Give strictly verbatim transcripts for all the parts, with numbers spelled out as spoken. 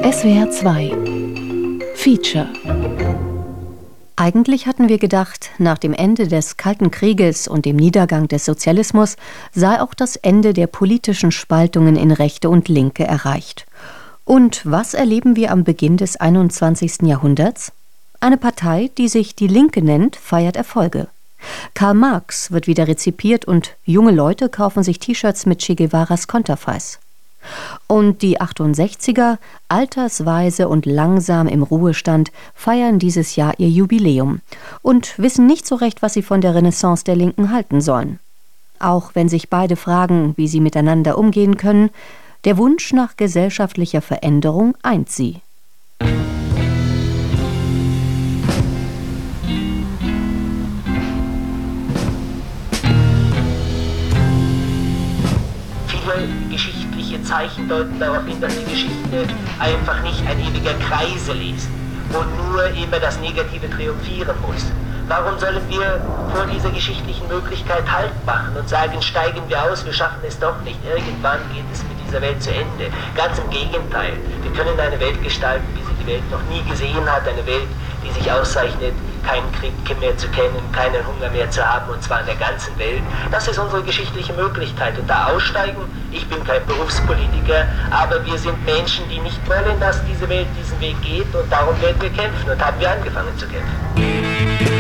S W R zwei Feature. Eigentlich hatten wir gedacht, nach dem Ende des Kalten Krieges und dem Niedergang des Sozialismus sei auch das Ende der politischen Spaltungen in Rechte und Linke erreicht. Und was erleben wir am Beginn des einundzwanzigsten Jahrhunderts? Eine Partei, die sich die Linke nennt, feiert Erfolge. Karl Marx wird wieder rezipiert und junge Leute kaufen sich T-Shirts mit Che Guevaras Konterfeis. Und die achtundsechziger, altersweise und langsam im Ruhestand, feiern dieses Jahr ihr Jubiläum und wissen nicht so recht, was sie von der Renaissance der Linken halten sollen. Auch wenn sich beide fragen, wie sie miteinander umgehen können, der Wunsch nach gesellschaftlicher Veränderung eint sie. Geschichtliche Zeichen deuten darauf hin, dass die Geschichte einfach nicht ein ewiger Kreisel ist, wo nur immer das Negative triumphieren muss. Warum sollen wir vor dieser geschichtlichen Möglichkeit Halt machen und sagen, steigen wir aus, wir schaffen es doch nicht, irgendwann geht es mit dieser Welt zu Ende. Ganz im Gegenteil, wir können eine Welt gestalten, wie sie die Welt noch nie gesehen hat, eine Welt, die sich auszeichnet, keinen Krieg mehr zu kennen, keinen Hunger mehr zu haben, und zwar in der ganzen Welt. Das ist unsere geschichtliche Möglichkeit. Und da aussteigen, ich bin kein Berufspolitiker, aber wir sind Menschen, die nicht wollen, dass diese Welt diesen Weg geht, und darum werden wir kämpfen und haben wir angefangen zu kämpfen.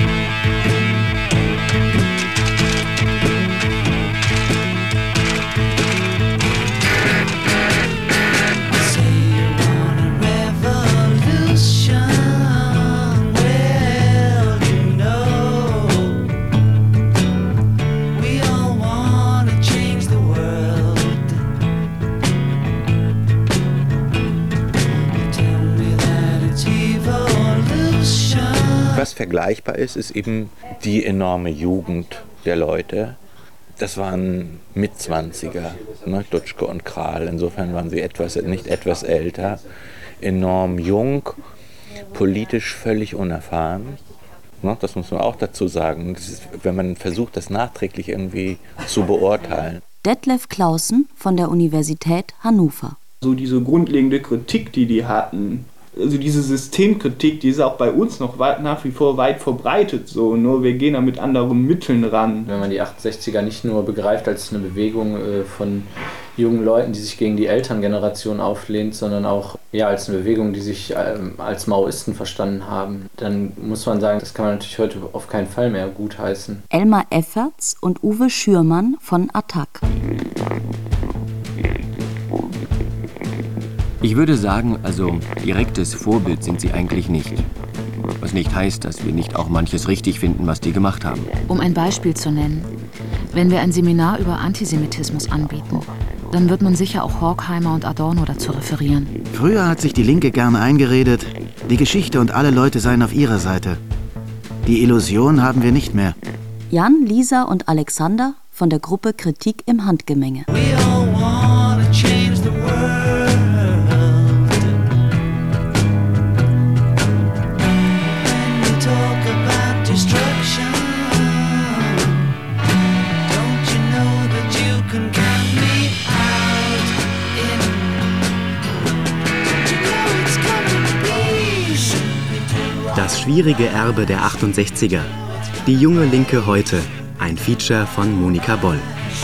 Was vergleichbar ist, ist eben die enorme Jugend der Leute. Das waren Mitzwanziger, ne, Dutschke und Krahl. Insofern waren sie etwas, nicht etwas älter, enorm jung, politisch völlig unerfahren. Ne, das muss man auch dazu sagen, das ist, wenn man versucht, das nachträglich irgendwie zu beurteilen. Detlef Clausen von der Universität Hannover. So diese grundlegende Kritik, die die hatten, also diese Systemkritik, die ist auch bei uns noch weit, nach wie vor weit verbreitet, so, nur wir gehen da mit anderen Mitteln ran. Wenn man die achtundsechziger nicht nur begreift als eine Bewegung äh, von jungen Leuten, die sich gegen die Elterngeneration auflehnt, sondern auch ja, als eine Bewegung, die sich äh, als Maoisten verstanden haben, dann muss man sagen, das kann man natürlich heute auf keinen Fall mehr gutheißen. Elmar Efferts und Uwe Schürmann von Attac. Ich würde sagen, also direktes Vorbild sind sie eigentlich nicht. Was nicht heißt, dass wir nicht auch manches richtig finden, was die gemacht haben. Um ein Beispiel zu nennen, wenn wir ein Seminar über Antisemitismus anbieten, dann wird man sicher auch Horkheimer und Adorno dazu referieren. Früher hat sich die Linke gerne eingeredet, die Geschichte und alle Leute seien auf ihrer Seite. Die Illusion haben wir nicht mehr. Jan, Lisa und Alexander von der Gruppe Kritik im Handgemenge. Das schwierige Erbe der achtundsechziger. Die junge Linke heute. Ein Feature von Monika Boll.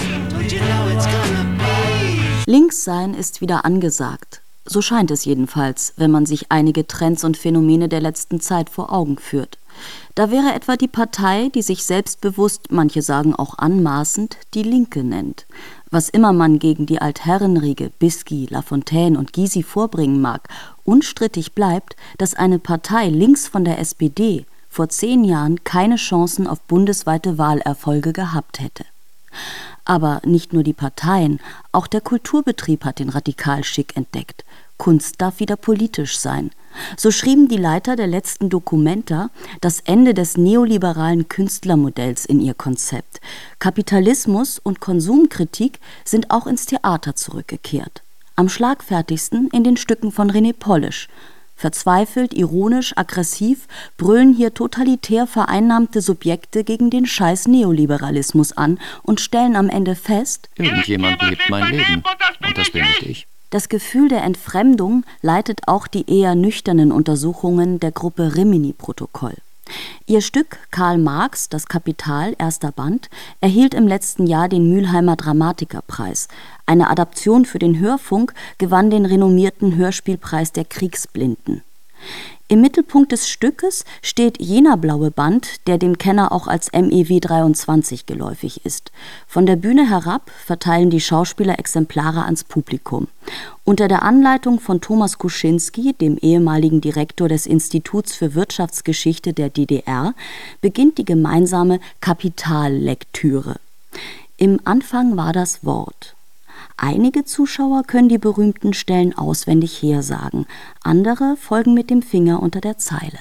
Links sein ist wieder angesagt. So scheint es jedenfalls, wenn man sich einige Trends und Phänomene der letzten Zeit vor Augen führt. Da wäre etwa die Partei, die sich selbstbewusst, manche sagen auch anmaßend, die Linke nennt. Was immer man gegen die Altherrenriege Bisky, Lafontaine und Gysi vorbringen mag, unstrittig bleibt, dass eine Partei links von der S P D vor zehn Jahren keine Chancen auf bundesweite Wahlerfolge gehabt hätte. Aber nicht nur die Parteien, auch der Kulturbetrieb hat den Radikalschick entdeckt. Kunst darf wieder politisch sein. So schrieben die Leiter der letzten Documenta das Ende des neoliberalen Künstlermodells in ihr Konzept. Kapitalismus und Konsumkritik sind auch ins Theater zurückgekehrt. Am schlagfertigsten in den Stücken von René Polish. Verzweifelt, ironisch, aggressiv brüllen hier totalitär vereinnahmte Subjekte gegen den Scheiß Neoliberalismus an und stellen am Ende fest: Irgendjemand lebt mein Leben und das bin nicht ich. Das Gefühl der Entfremdung leitet auch die eher nüchternen Untersuchungen der Gruppe Rimini-Protokoll. Ihr Stück Karl Marx, das Kapital, erster Band, erhielt im letzten Jahr den Mülheimer Dramatikerpreis. Eine Adaption für den Hörfunk gewann den renommierten Hörspielpreis der Kriegsblinden. Im Mittelpunkt des Stückes steht jener blaue Band, der dem Kenner auch als M E W dreiundzwanzig geläufig ist. Von der Bühne herab verteilen die Schauspieler Exemplare ans Publikum. Unter der Anleitung von Thomas Kuschinski, dem ehemaligen Direktor des Instituts für Wirtschaftsgeschichte der D D R, beginnt die gemeinsame Kapitallektüre. Im Anfang war das Wort. Einige Zuschauer können die berühmten Stellen auswendig hersagen, andere folgen mit dem Finger unter der Zeile.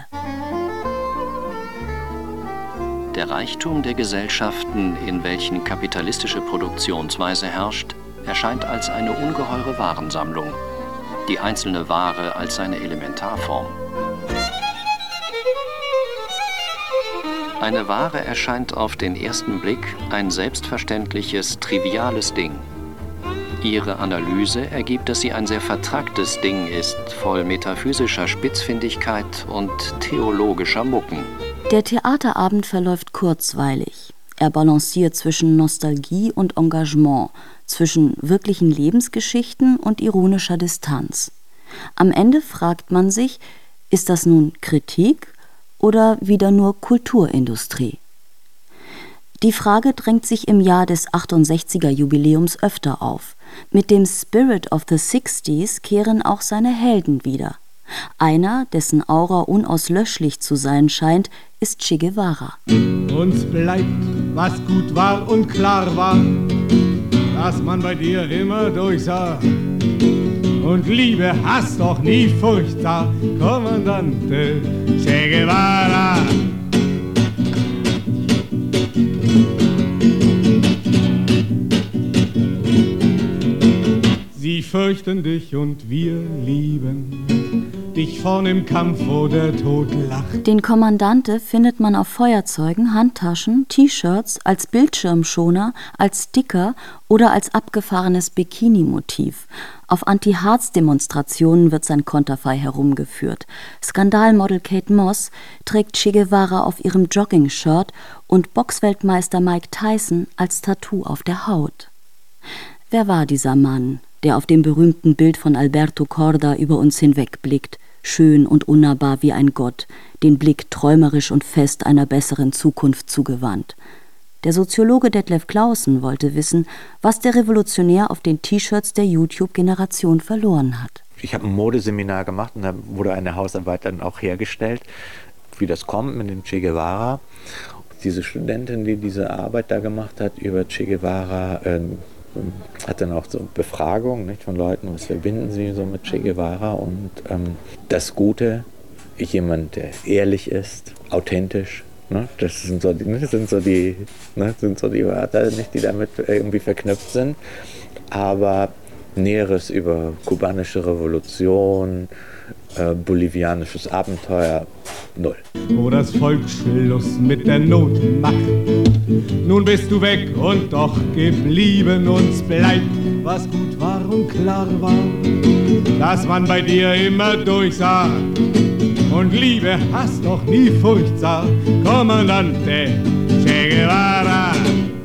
Der Reichtum der Gesellschaften, in welchen kapitalistische Produktionsweise herrscht, erscheint als eine ungeheure Warensammlung, die einzelne Ware als seine Elementarform. Eine Ware erscheint auf den ersten Blick ein selbstverständliches, triviales Ding. Ihre Analyse ergibt, dass sie ein sehr vertracktes Ding ist, voll metaphysischer Spitzfindigkeit und theologischer Mucken. Der Theaterabend verläuft kurzweilig. Er balanciert zwischen Nostalgie und Engagement, zwischen wirklichen Lebensgeschichten und ironischer Distanz. Am Ende fragt man sich, ist das nun Kritik oder wieder nur Kulturindustrie? Die Frage drängt sich im Jahr des achtundsechziger-Jubiläums öfter auf. Mit dem Spirit of the Sixties kehren auch seine Helden wieder. Einer, dessen Aura unauslöschlich zu sein scheint, ist Che Guevara. Uns bleibt, was gut war und klar war, dass man bei dir immer durchsah. Und Liebe, Hass doch nie Furcht sah, Kommandante Che Guevara. Sie fürchten dich und wir lieben dich vorn im Kampf, wo der Tod lacht. Den Kommandante findet man auf Feuerzeugen, Handtaschen, T-Shirts, als Bildschirmschoner, als Sticker oder als abgefahrenes Bikini-Motiv. Auf Anti-Harz-Demonstrationen wird sein Konterfei herumgeführt. Skandalmodel Kate Moss trägt Che Guevara auf ihrem Jogging-Shirt und Boxweltmeister Mike Tyson als Tattoo auf der Haut. Wer war dieser Mann, der auf dem berühmten Bild von Alberto Korda über uns hinwegblickt, schön und unnahbar wie ein Gott, den Blick träumerisch und fest einer besseren Zukunft zugewandt? Der Soziologe Detlef Clausen wollte wissen, was der Revolutionär auf den T-Shirts der YouTube-Generation verloren hat. Ich habe ein Modeseminar gemacht und da wurde eine Hausarbeit dann auch hergestellt, wie das kommt mit dem Che Guevara. Diese Studentin, die diese Arbeit da gemacht hat über Che Guevara, äh, hat dann auch so Befragungen, nicht, von Leuten, was verbinden sie so mit Che Guevara, und ähm, das Gute, jemand, der ehrlich ist, authentisch, ne, das sind so die, das sind so die, ne, sind so die Wörter, nicht, die damit irgendwie verknüpft sind, aber Näheres über kubanische Revolution, äh, bolivianisches Abenteuer, null. Wo das Volk Schluss mit der Not macht. Nun bist du weg und doch geblieben. Uns bleibt, was gut war und klar war, dass man bei dir immer durchsah. Und Liebe, Hass doch nie Furcht sah, Kommandante Che Guevara.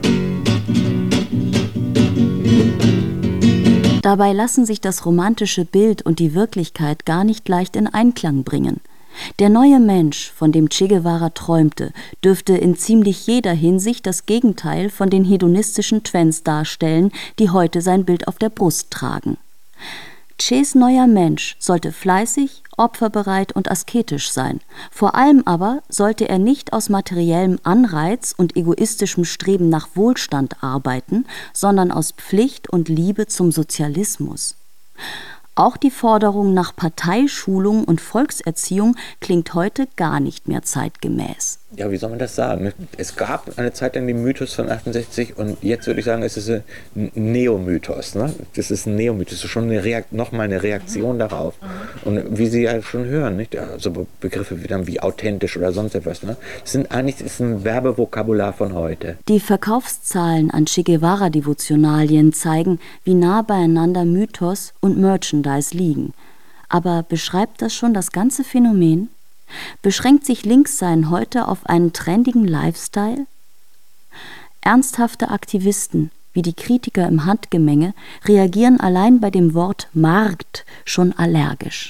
Dabei lassen sich das romantische Bild und die Wirklichkeit gar nicht leicht in Einklang bringen. Der neue Mensch, von dem Che Guevara träumte, dürfte in ziemlich jeder Hinsicht das Gegenteil von den hedonistischen Trends darstellen, die heute sein Bild auf der Brust tragen. Ches neuer Mensch sollte fleißig, opferbereit und asketisch sein. Vor allem aber sollte er nicht aus materiellem Anreiz und egoistischem Streben nach Wohlstand arbeiten, sondern aus Pflicht und Liebe zum Sozialismus. Auch die Forderung nach Parteischulung und Volkserziehung klingt heute gar nicht mehr zeitgemäß. ja, wie soll man das sagen? Es gab eine Zeit lang den Mythos von achtundsechzig und jetzt würde ich sagen, es ist ein Neomythos. Ne? Das ist ein Neomythos, das ist schon eine Reakt- nochmal eine Reaktion darauf. Und wie Sie ja schon hören, nicht? Also Begriffe wie, dann wie authentisch oder sonst etwas. Ne? Das sind eigentlich das ist ein Werbevokabular von heute. Die Verkaufszahlen an Che Guevara-Devotionalien zeigen, wie nah beieinander Mythos und Merchandise liegen. Aber beschreibt das schon das ganze Phänomen? Beschränkt sich Linkssein heute auf einen trendigen Lifestyle? Ernsthafte Aktivisten, wie die Kritiker im Handgemenge, reagieren allein bei dem Wort Markt schon allergisch.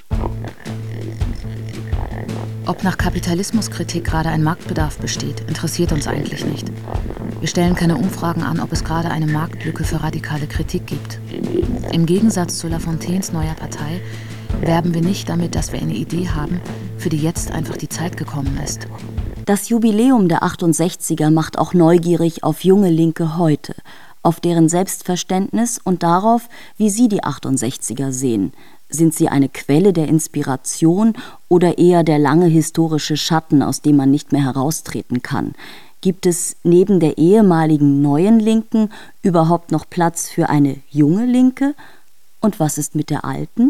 Ob nach Kapitalismuskritik gerade ein Marktbedarf besteht, interessiert uns eigentlich nicht. Wir stellen keine Umfragen an, ob es gerade eine Marktlücke für radikale Kritik gibt. Im Gegensatz zu Lafontaines neuer Partei werben wir nicht damit, dass wir eine Idee haben, für die jetzt einfach die Zeit gekommen ist. Das Jubiläum der achtundsechziger macht auch neugierig auf junge Linke heute, auf deren Selbstverständnis und darauf, wie sie die achtundsechziger sehen. Sind sie eine Quelle der Inspiration oder eher der lange historische Schatten, aus dem man nicht mehr heraustreten kann? Gibt es neben der ehemaligen neuen Linken überhaupt noch Platz für eine junge Linke? Und was ist mit der alten?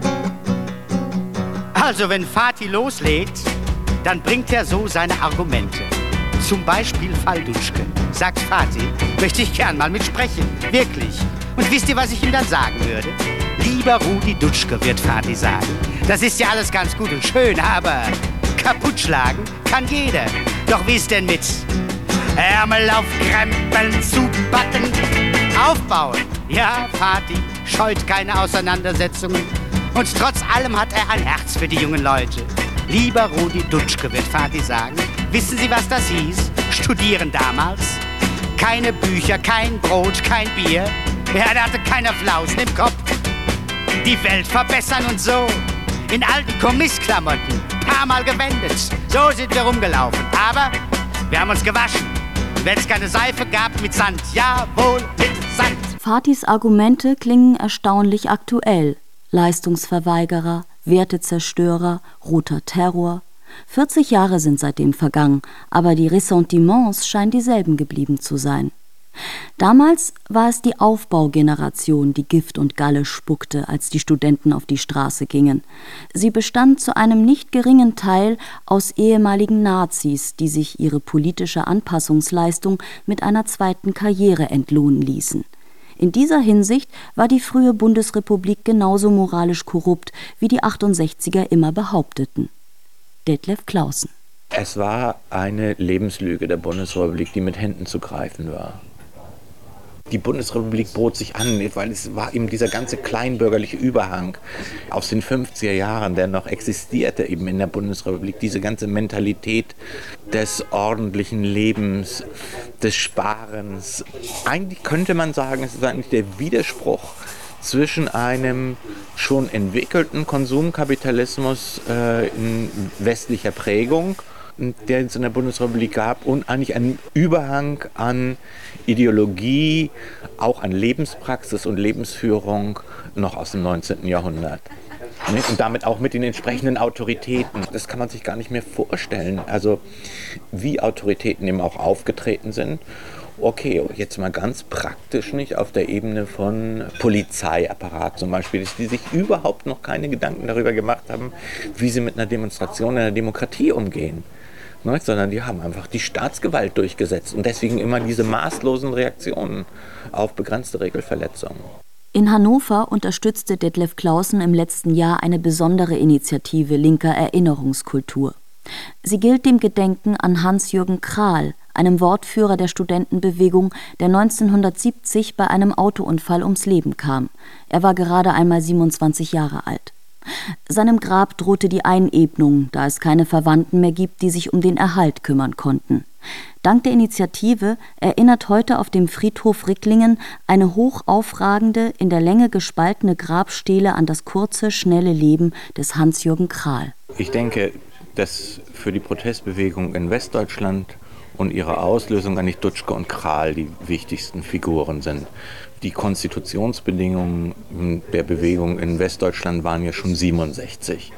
Also wenn Fatih loslegt, dann bringt er so seine Argumente. Zum Beispiel Fall Dutschke. Sagt Fatih, möchte ich gern mal mitsprechen. Wirklich. Und wisst ihr, was ich ihm dann sagen würde? Lieber Rudi Dutschke, wird Fatih sagen. Das ist ja alles ganz gut und schön, aber kaputt schlagen kann jeder. Doch wie ist denn mit Ärmel auf Krempeln zupacken? Aufbauen. Ja, Fatih scheut keine Auseinandersetzungen. Und trotz allem hat er ein Herz für die jungen Leute. Lieber Rudi Dutschke, wird Fatih sagen. Wissen Sie, was das hieß? Studieren damals. Keine Bücher, kein Brot, kein Bier. Ja, da hatte keiner Flausen im Kopf. Die Welt verbessern und so. In alten Kommissklamotten. Paar Mal gewendet. So sind wir rumgelaufen. Aber wir haben uns gewaschen. Wenn es keine Seife gab, mit Sand. Jawohl, mit Sand. Fatihs Argumente klingen erstaunlich aktuell. Leistungsverweigerer, Wertezerstörer, roter Terror. vierzig Jahre sind seitdem vergangen, aber die Ressentiments scheinen dieselben geblieben zu sein. Damals war es die Aufbaugeneration, die Gift und Galle spuckte, als die Studenten auf die Straße gingen. Sie bestand zu einem nicht geringen Teil aus ehemaligen Nazis, die sich ihre politische Anpassungsleistung mit einer zweiten Karriere entlohnen ließen. In dieser Hinsicht war die frühe Bundesrepublik genauso moralisch korrupt, wie die achtundsechziger immer behaupteten. Detlef Clausen. Es war eine Lebenslüge der Bundesrepublik, die mit Händen zu greifen war. Die Bundesrepublik bot sich an, weil es war eben dieser ganze kleinbürgerliche Überhang aus den fünfziger Jahren, der noch existierte eben in der Bundesrepublik. Diese ganze Mentalität des ordentlichen Lebens, des Sparens. Eigentlich könnte man sagen, es ist eigentlich der Widerspruch zwischen einem schon entwickelten Konsumkapitalismus äh, in westlicher Prägung, der es in der Bundesrepublik gab, und eigentlich einen Überhang an Ideologie, auch an Lebenspraxis und Lebensführung noch aus dem neunzehnten Jahrhundert. Und damit auch mit den entsprechenden Autoritäten. Das kann man sich gar nicht mehr vorstellen. Also wie Autoritäten eben auch aufgetreten sind. Okay, jetzt mal ganz praktisch, nicht auf der Ebene von Polizeiapparat zum Beispiel, dass die sich überhaupt noch keine Gedanken darüber gemacht haben, wie sie mit einer Demonstration in der Demokratie umgehen. Ne? Sondern die haben einfach die Staatsgewalt durchgesetzt und deswegen immer diese maßlosen Reaktionen auf begrenzte Regelverletzungen. In Hannover unterstützte Detlef Clausen im letzten Jahr eine besondere Initiative linker Erinnerungskultur. Sie gilt dem Gedenken an Hans-Jürgen Krahl, einem Wortführer der Studentenbewegung, der neunzehnhundertsiebzig bei einem Autounfall ums Leben kam. Er war gerade einmal siebenundzwanzig Jahre alt. Seinem Grab drohte die Einebnung, da es keine Verwandten mehr gibt, die sich um den Erhalt kümmern konnten. Dank der Initiative erinnert heute auf dem Friedhof Ricklingen eine hochaufragende, in der Länge gespaltene Grabstele an das kurze, schnelle Leben des Hans-Jürgen Krahl. Ich denke, dass für die Protestbewegung in Westdeutschland und ihre Auslösung eigentlich Dutschke und Krahl die wichtigsten Figuren sind. Die Konstitutionsbedingungen der Bewegung in Westdeutschland waren ja schon siebenundsechzig.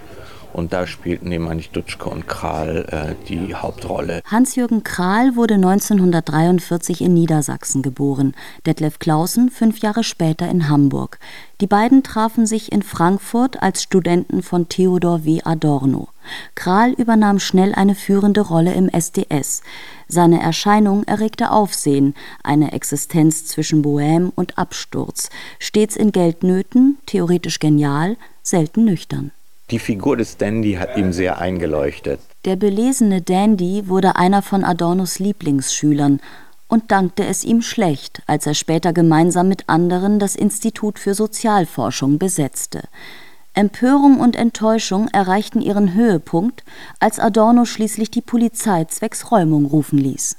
Und da spielten eben eigentlich Dutschke und Krahl äh, die Hauptrolle. Hans-Jürgen Krahl wurde neunzehnhundertdreiundvierzig in Niedersachsen geboren, Detlev Clausen fünf Jahre später in Hamburg. Die beiden trafen sich in Frankfurt als Studenten von Theodor W. Adorno. Krahl übernahm schnell eine führende Rolle im S D S. Seine Erscheinung erregte Aufsehen, eine Existenz zwischen Bohème und Absturz, stets in Geldnöten, theoretisch genial, selten nüchtern. Die Figur des Dandy hat ihm sehr eingeleuchtet. Der belesene Dandy wurde einer von Adornos Lieblingsschülern und dankte es ihm schlecht, als er später gemeinsam mit anderen das Institut für Sozialforschung besetzte. Empörung und Enttäuschung erreichten ihren Höhepunkt, als Adorno schließlich die Polizei zwecks Räumung rufen ließ.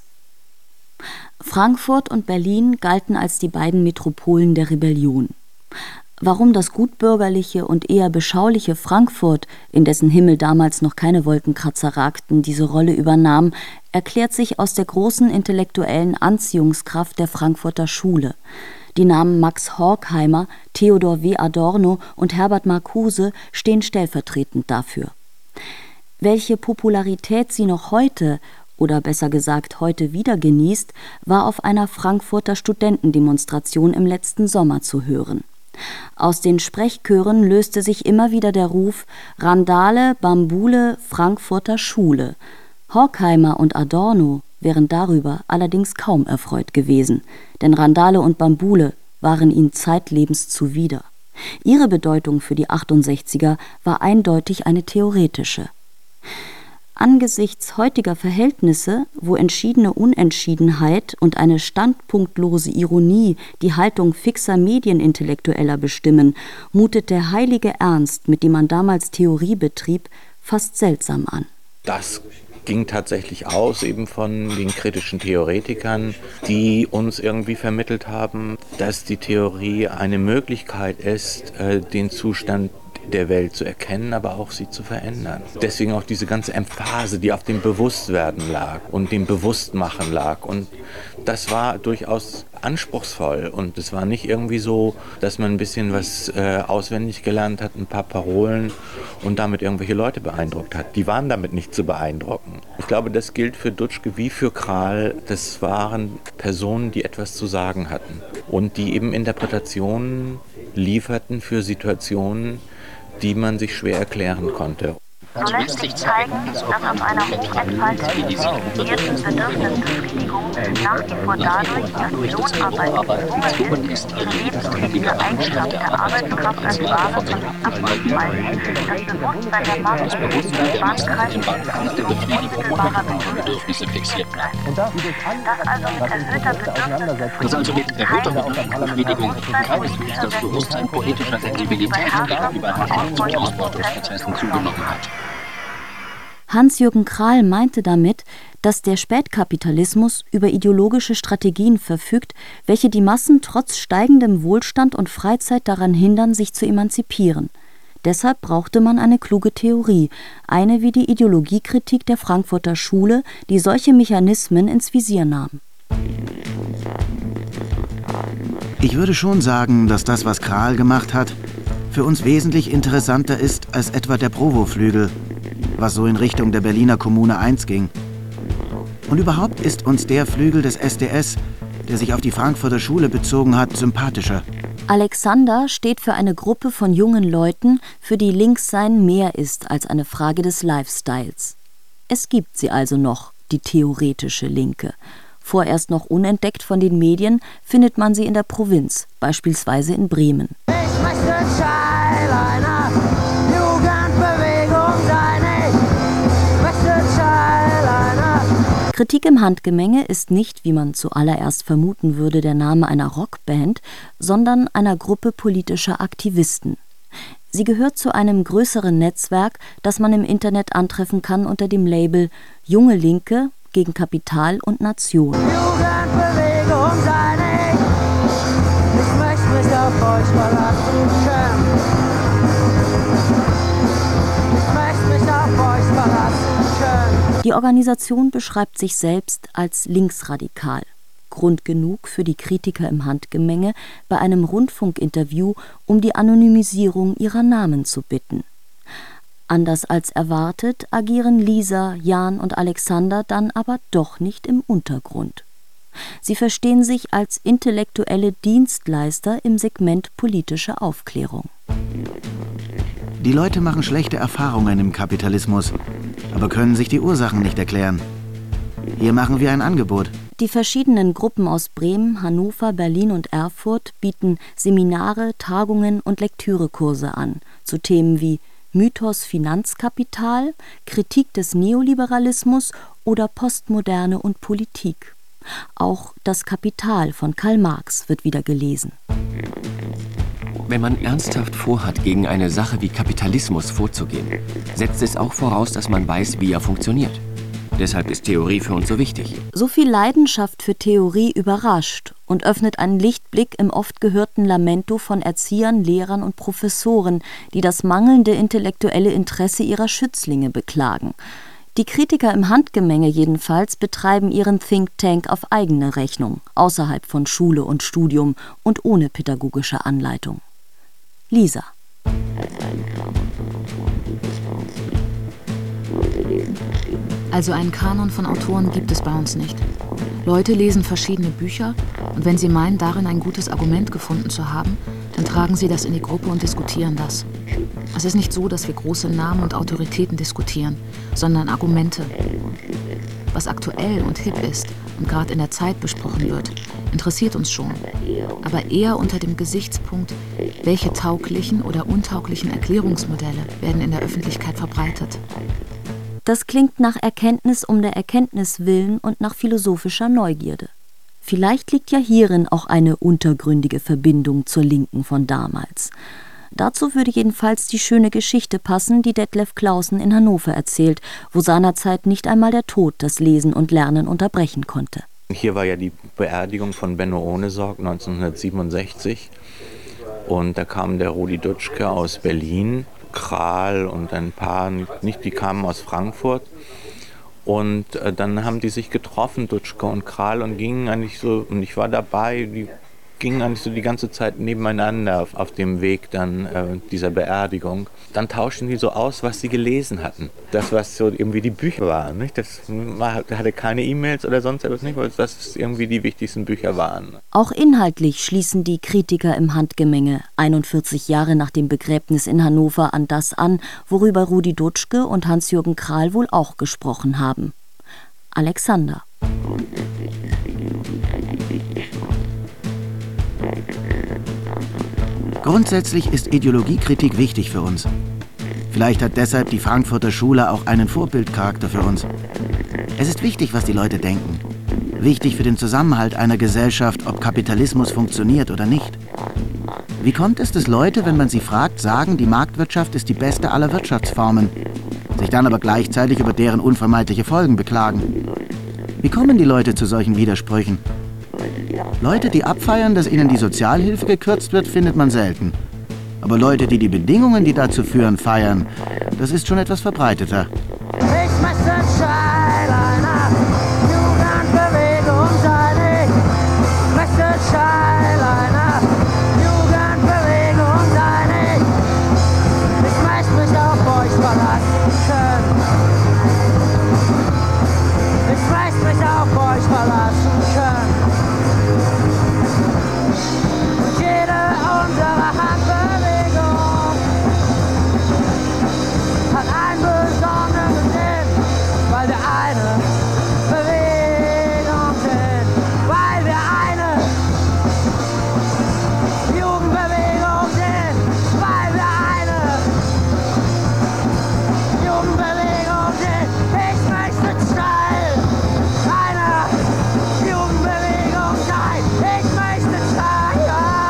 Frankfurt und Berlin galten als die beiden Metropolen der Rebellion. Warum das gutbürgerliche und eher beschauliche Frankfurt, in dessen Himmel damals noch keine Wolkenkratzer ragten, diese Rolle übernahm, erklärt sich aus der großen intellektuellen Anziehungskraft der Frankfurter Schule. Die Namen Max Horkheimer, Theodor W. Adorno und Herbert Marcuse stehen stellvertretend dafür. Welche Popularität sie noch heute, oder besser gesagt heute wieder genießt, war auf einer Frankfurter Studentendemonstration im letzten Sommer zu hören. Aus den Sprechchören löste sich immer wieder der Ruf Randale, Bambule, Frankfurter Schule. Horkheimer und Adorno wären darüber allerdings kaum erfreut gewesen, denn Randale und Bambule waren ihnen zeitlebens zuwider. Ihre Bedeutung für die achtundsechziger war eindeutig eine theoretische. Angesichts heutiger Verhältnisse, wo entschiedene Unentschiedenheit und eine standpunktlose Ironie die Haltung fixer Medienintellektueller bestimmen, mutet der heilige Ernst, mit dem man damals Theorie betrieb, fast seltsam an. Das ging tatsächlich aus eben von den kritischen Theoretikern, die uns irgendwie vermittelt haben, dass die Theorie eine Möglichkeit ist, den Zustand der Welt zu erkennen, aber auch sie zu verändern. Deswegen auch diese ganze Emphase, die auf dem Bewusstwerden lag und dem Bewusstmachen lag. Und das war durchaus anspruchsvoll. Und es war nicht irgendwie so, dass man ein bisschen was äh, auswendig gelernt hat, ein paar Parolen und damit irgendwelche Leute beeindruckt hat. Die waren damit nicht zu beeindrucken. Ich glaube, das gilt für Dutschke wie für Krahl. Das waren Personen, die etwas zu sagen hatten und die eben Interpretationen lieferten für Situationen, die man sich schwer erklären konnte. So lässt sich zeigen, dass auf einer hochentfalteten, limitierten Bedürfnisbefriedigung nach wie vor dadurch, dass die Lohnarbeit gezwungen ist, ihre lebenswichtige Eigenschaft der Arbeitskraft als Ware von sich abzuweisen, das Bewusstsein der Macht im Bandkreis der unmittelbarer Bedürfnisse fixiert bleibt. Das also mit erhöhter Bedürfnisbefriedigung keineswegs das Bewusstsein politischer Sensibilität gegenüber den Ausbeutungsprozessen zugenommen hat. Hans-Jürgen Krahl meinte damit, dass der Spätkapitalismus über ideologische Strategien verfügt, welche die Massen trotz steigendem Wohlstand und Freizeit daran hindern, sich zu emanzipieren. Deshalb brauchte man eine kluge Theorie, eine wie die Ideologiekritik der Frankfurter Schule, die solche Mechanismen ins Visier nahm. Ich würde schon sagen, dass das, was Krahl gemacht hat, für uns wesentlich interessanter ist als etwa der Provo-Flügel, was so in Richtung der Berliner Kommune eins ging. Und überhaupt ist uns der Flügel des S D S, der sich auf die Frankfurter Schule bezogen hat, sympathischer. Alexander steht für eine Gruppe von jungen Leuten, für die Linkssein mehr ist als eine Frage des Lifestyles. Es gibt sie also noch, die theoretische Linke. Vorerst noch unentdeckt von den Medien, findet man sie in der Provinz, beispielsweise in Bremen. Ich möchte Teil einer Jugendbewegung sein. Ich möchte Teil einer... Kritik im Handgemenge ist nicht, wie man zuallererst vermuten würde, der Name einer Rockband, sondern einer Gruppe politischer Aktivisten. Sie gehört zu einem größeren Netzwerk, das man im Internet antreffen kann unter dem Label Junge Linke gegen Kapital und Nation. Jugendbewegung sein. Ich, ich möchte mich auf euch verlassen können. Ich möchte mich auf euch verlassen können. Die Organisation beschreibt sich selbst als linksradikal. Grund genug für die Kritiker im Handgemenge, bei einem Rundfunkinterview um die Anonymisierung ihrer Namen zu bitten. Anders als erwartet agieren Lisa, Jan und Alexander dann aber doch nicht im Untergrund. Sie verstehen sich als intellektuelle Dienstleister im Segment politische Aufklärung. Die Leute machen schlechte Erfahrungen im Kapitalismus, aber können sich die Ursachen nicht erklären. Hier machen wir ein Angebot. Die verschiedenen Gruppen aus Bremen, Hannover, Berlin und Erfurt bieten Seminare, Tagungen und Lektürekurse an zu Themen wie Mythos Finanzkapital, Kritik des Neoliberalismus oder Postmoderne und Politik. Auch Das Kapital von Karl Marx wird wieder gelesen. Wenn man ernsthaft vorhat, gegen eine Sache wie Kapitalismus vorzugehen, setzt es auch voraus, dass man weiß, wie er funktioniert. Deshalb ist Theorie für uns so wichtig. So viel Leidenschaft für Theorie überrascht und öffnet einen Lichtblick im oft gehörten Lamento von Erziehern, Lehrern und Professoren, die das mangelnde intellektuelle Interesse ihrer Schützlinge beklagen. Die Kritiker im Handgemenge jedenfalls betreiben ihren Think Tank auf eigene Rechnung, außerhalb von Schule und Studium und ohne pädagogische Anleitung. Lisa. Also einen Kanon von Autoren gibt es bei uns nicht. Leute lesen verschiedene Bücher und wenn sie meinen, darin ein gutes Argument gefunden zu haben, dann tragen sie das in die Gruppe und diskutieren das. Es ist nicht so, dass wir große Namen und Autoritäten diskutieren, sondern Argumente. Was aktuell und hip ist und gerade in der Zeit besprochen wird, interessiert uns schon, aber eher unter dem Gesichtspunkt, welche tauglichen oder untauglichen Erklärungsmodelle werden in der Öffentlichkeit verbreitet. Das klingt nach Erkenntnis um der Erkenntnis willen und nach philosophischer Neugierde. Vielleicht liegt ja hierin auch eine untergründige Verbindung zur Linken von damals. Dazu würde jedenfalls die schöne Geschichte passen, die Detlef Clausen in Hannover erzählt, wo seinerzeit nicht einmal der Tod das Lesen und Lernen unterbrechen konnte. Hier war ja die Beerdigung von Benno Ohnesorg neunzehnhundertsiebenundsechzig und da kam der Rudi Dutschke aus Berlin, Kral und ein paar, nicht, die kamen aus Frankfurt. Und äh, dann haben die sich getroffen, Dutschke und Kral, und gingen eigentlich so, und ich war dabei, die gingen eigentlich so die ganze Zeit nebeneinander auf, auf dem Weg dann äh, dieser Beerdigung. Dann tauschten die so aus, was sie gelesen hatten. Das, was so irgendwie die Bücher waren. Nicht? Das war, hatte keine E-Mails oder sonst etwas nicht, weil das irgendwie die wichtigsten Bücher waren. Auch inhaltlich schließen die Kritiker im Handgemenge einundvierzig Jahre nach dem Begräbnis in Hannover an das an, worüber Rudi Dutschke und Hans-Jürgen Kral wohl auch gesprochen haben. Alexander. Grundsätzlich ist Ideologiekritik wichtig für uns. Vielleicht hat deshalb die Frankfurter Schule auch einen Vorbildcharakter für uns. Es ist wichtig, was die Leute denken. Wichtig für den Zusammenhalt einer Gesellschaft, ob Kapitalismus funktioniert oder nicht. Wie kommt es, dass Leute, wenn man sie fragt, sagen, die Marktwirtschaft ist die beste aller Wirtschaftsformen, sich dann aber gleichzeitig über deren unvermeidliche Folgen beklagen? Wie kommen die Leute zu solchen Widersprüchen? Leute, die abfeiern, dass ihnen die Sozialhilfe gekürzt wird, findet man selten. Aber Leute, die die Bedingungen, die dazu führen, feiern, das ist schon etwas verbreiteter. Ich möchte Teil einer Jugendbewegung sein. Ich möchte Teil einer Jugendbewegung sein. Ich möchte mich auf euch verlassen. Ich möchte mich auf euch verlassen können. Und jede unserer Handbewegung hat einen besonderen Sinn, weil wir eine Bewegung sind, weil wir eine Jugendbewegung sind, weil wir eine Jugendbewegung sind. Ich möchte Teil einer Jugendbewegung sein. Ich möchte Teil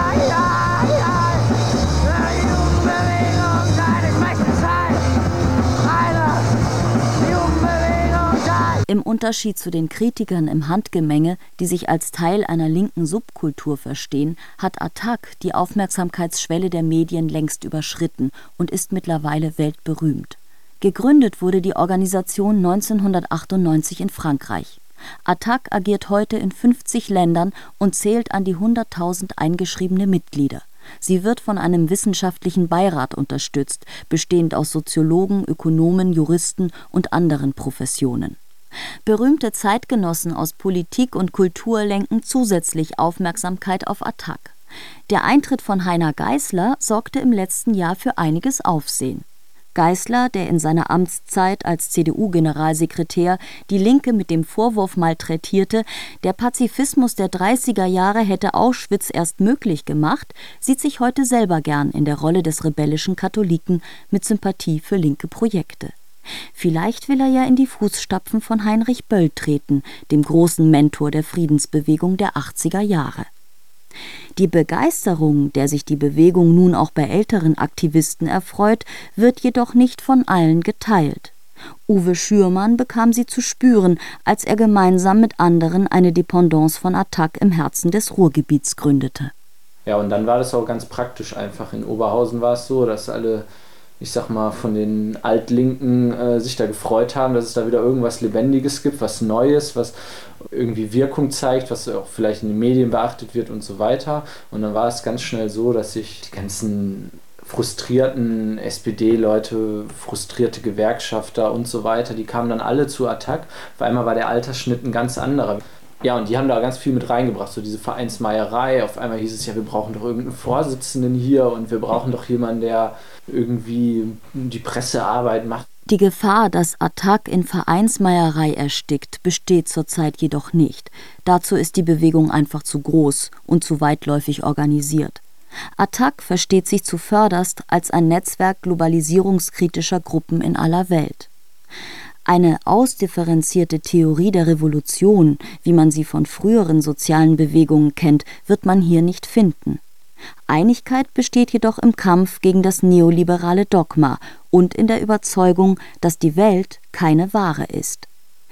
einer Jugendbewegung sein. Ich möchte Teil einer Jugendbewegung sein. Im Unterschied zu den Kritikern im Handgemenge, die sich als Teil einer linken Subkultur verstehen, hat Attac die Aufmerksamkeitsschwelle der Medien längst überschritten und ist mittlerweile weltberühmt. Gegründet wurde die Organisation neunzehnhundertachtundneunzig in Frankreich. Attac agiert heute in fünfzig Ländern und zählt an die hunderttausend eingeschriebene Mitglieder. Sie wird von einem wissenschaftlichen Beirat unterstützt, bestehend aus Soziologen, Ökonomen, Juristen und anderen Professionen. Berühmte Zeitgenossen aus Politik und Kultur lenken zusätzlich Aufmerksamkeit auf Attac. Der Eintritt von Heiner Geißler sorgte im letzten Jahr für einiges Aufsehen. Geißler, der in seiner Amtszeit als C D U-Generalsekretär die Linke mit dem Vorwurf malträtierte, der Pazifismus der dreißiger Jahre hätte Auschwitz erst möglich gemacht, sieht sich heute selber gern in der Rolle des rebellischen Katholiken mit Sympathie für linke Projekte. Vielleicht will er ja in die Fußstapfen von Heinrich Böll treten, dem großen Mentor der Friedensbewegung der achtziger Jahre. Die Begeisterung, der sich die Bewegung nun auch bei älteren Aktivisten erfreut, wird jedoch nicht von allen geteilt. Uwe Schürmann bekam sie zu spüren, als er gemeinsam mit anderen eine Dependance von Attac im Herzen des Ruhrgebiets gründete. Ja, und dann war das auch ganz praktisch einfach. In Oberhausen war es so, dass alle, ich sag mal, von den Altlinken äh, sich da gefreut haben, dass es da wieder irgendwas Lebendiges gibt, was Neues, was irgendwie Wirkung zeigt, was auch vielleicht in den Medien beachtet wird und so weiter. Und dann war es ganz schnell so, dass sich die ganzen frustrierten S P D-Leute, frustrierte Gewerkschafter und so weiter, die kamen dann alle zu Attac. Auf einmal war der Altersschnitt ein ganz anderer. Ja, und die haben da ganz viel mit reingebracht, so diese Vereinsmeierei. Auf einmal hieß es ja, wir brauchen doch irgendeinen Vorsitzenden hier und wir brauchen doch jemanden, der irgendwie die Pressearbeit macht. Die Gefahr, dass Attac in Vereinsmeierei erstickt, besteht zurzeit jedoch nicht. Dazu ist die Bewegung einfach zu groß und zu weitläufig organisiert. Attac versteht sich zuvörderst als ein Netzwerk globalisierungskritischer Gruppen in aller Welt. Eine ausdifferenzierte Theorie der Revolution, wie man sie von früheren sozialen Bewegungen kennt, wird man hier nicht finden. Einigkeit besteht jedoch im Kampf gegen das neoliberale Dogma und in der Überzeugung, dass die Welt keine Ware ist.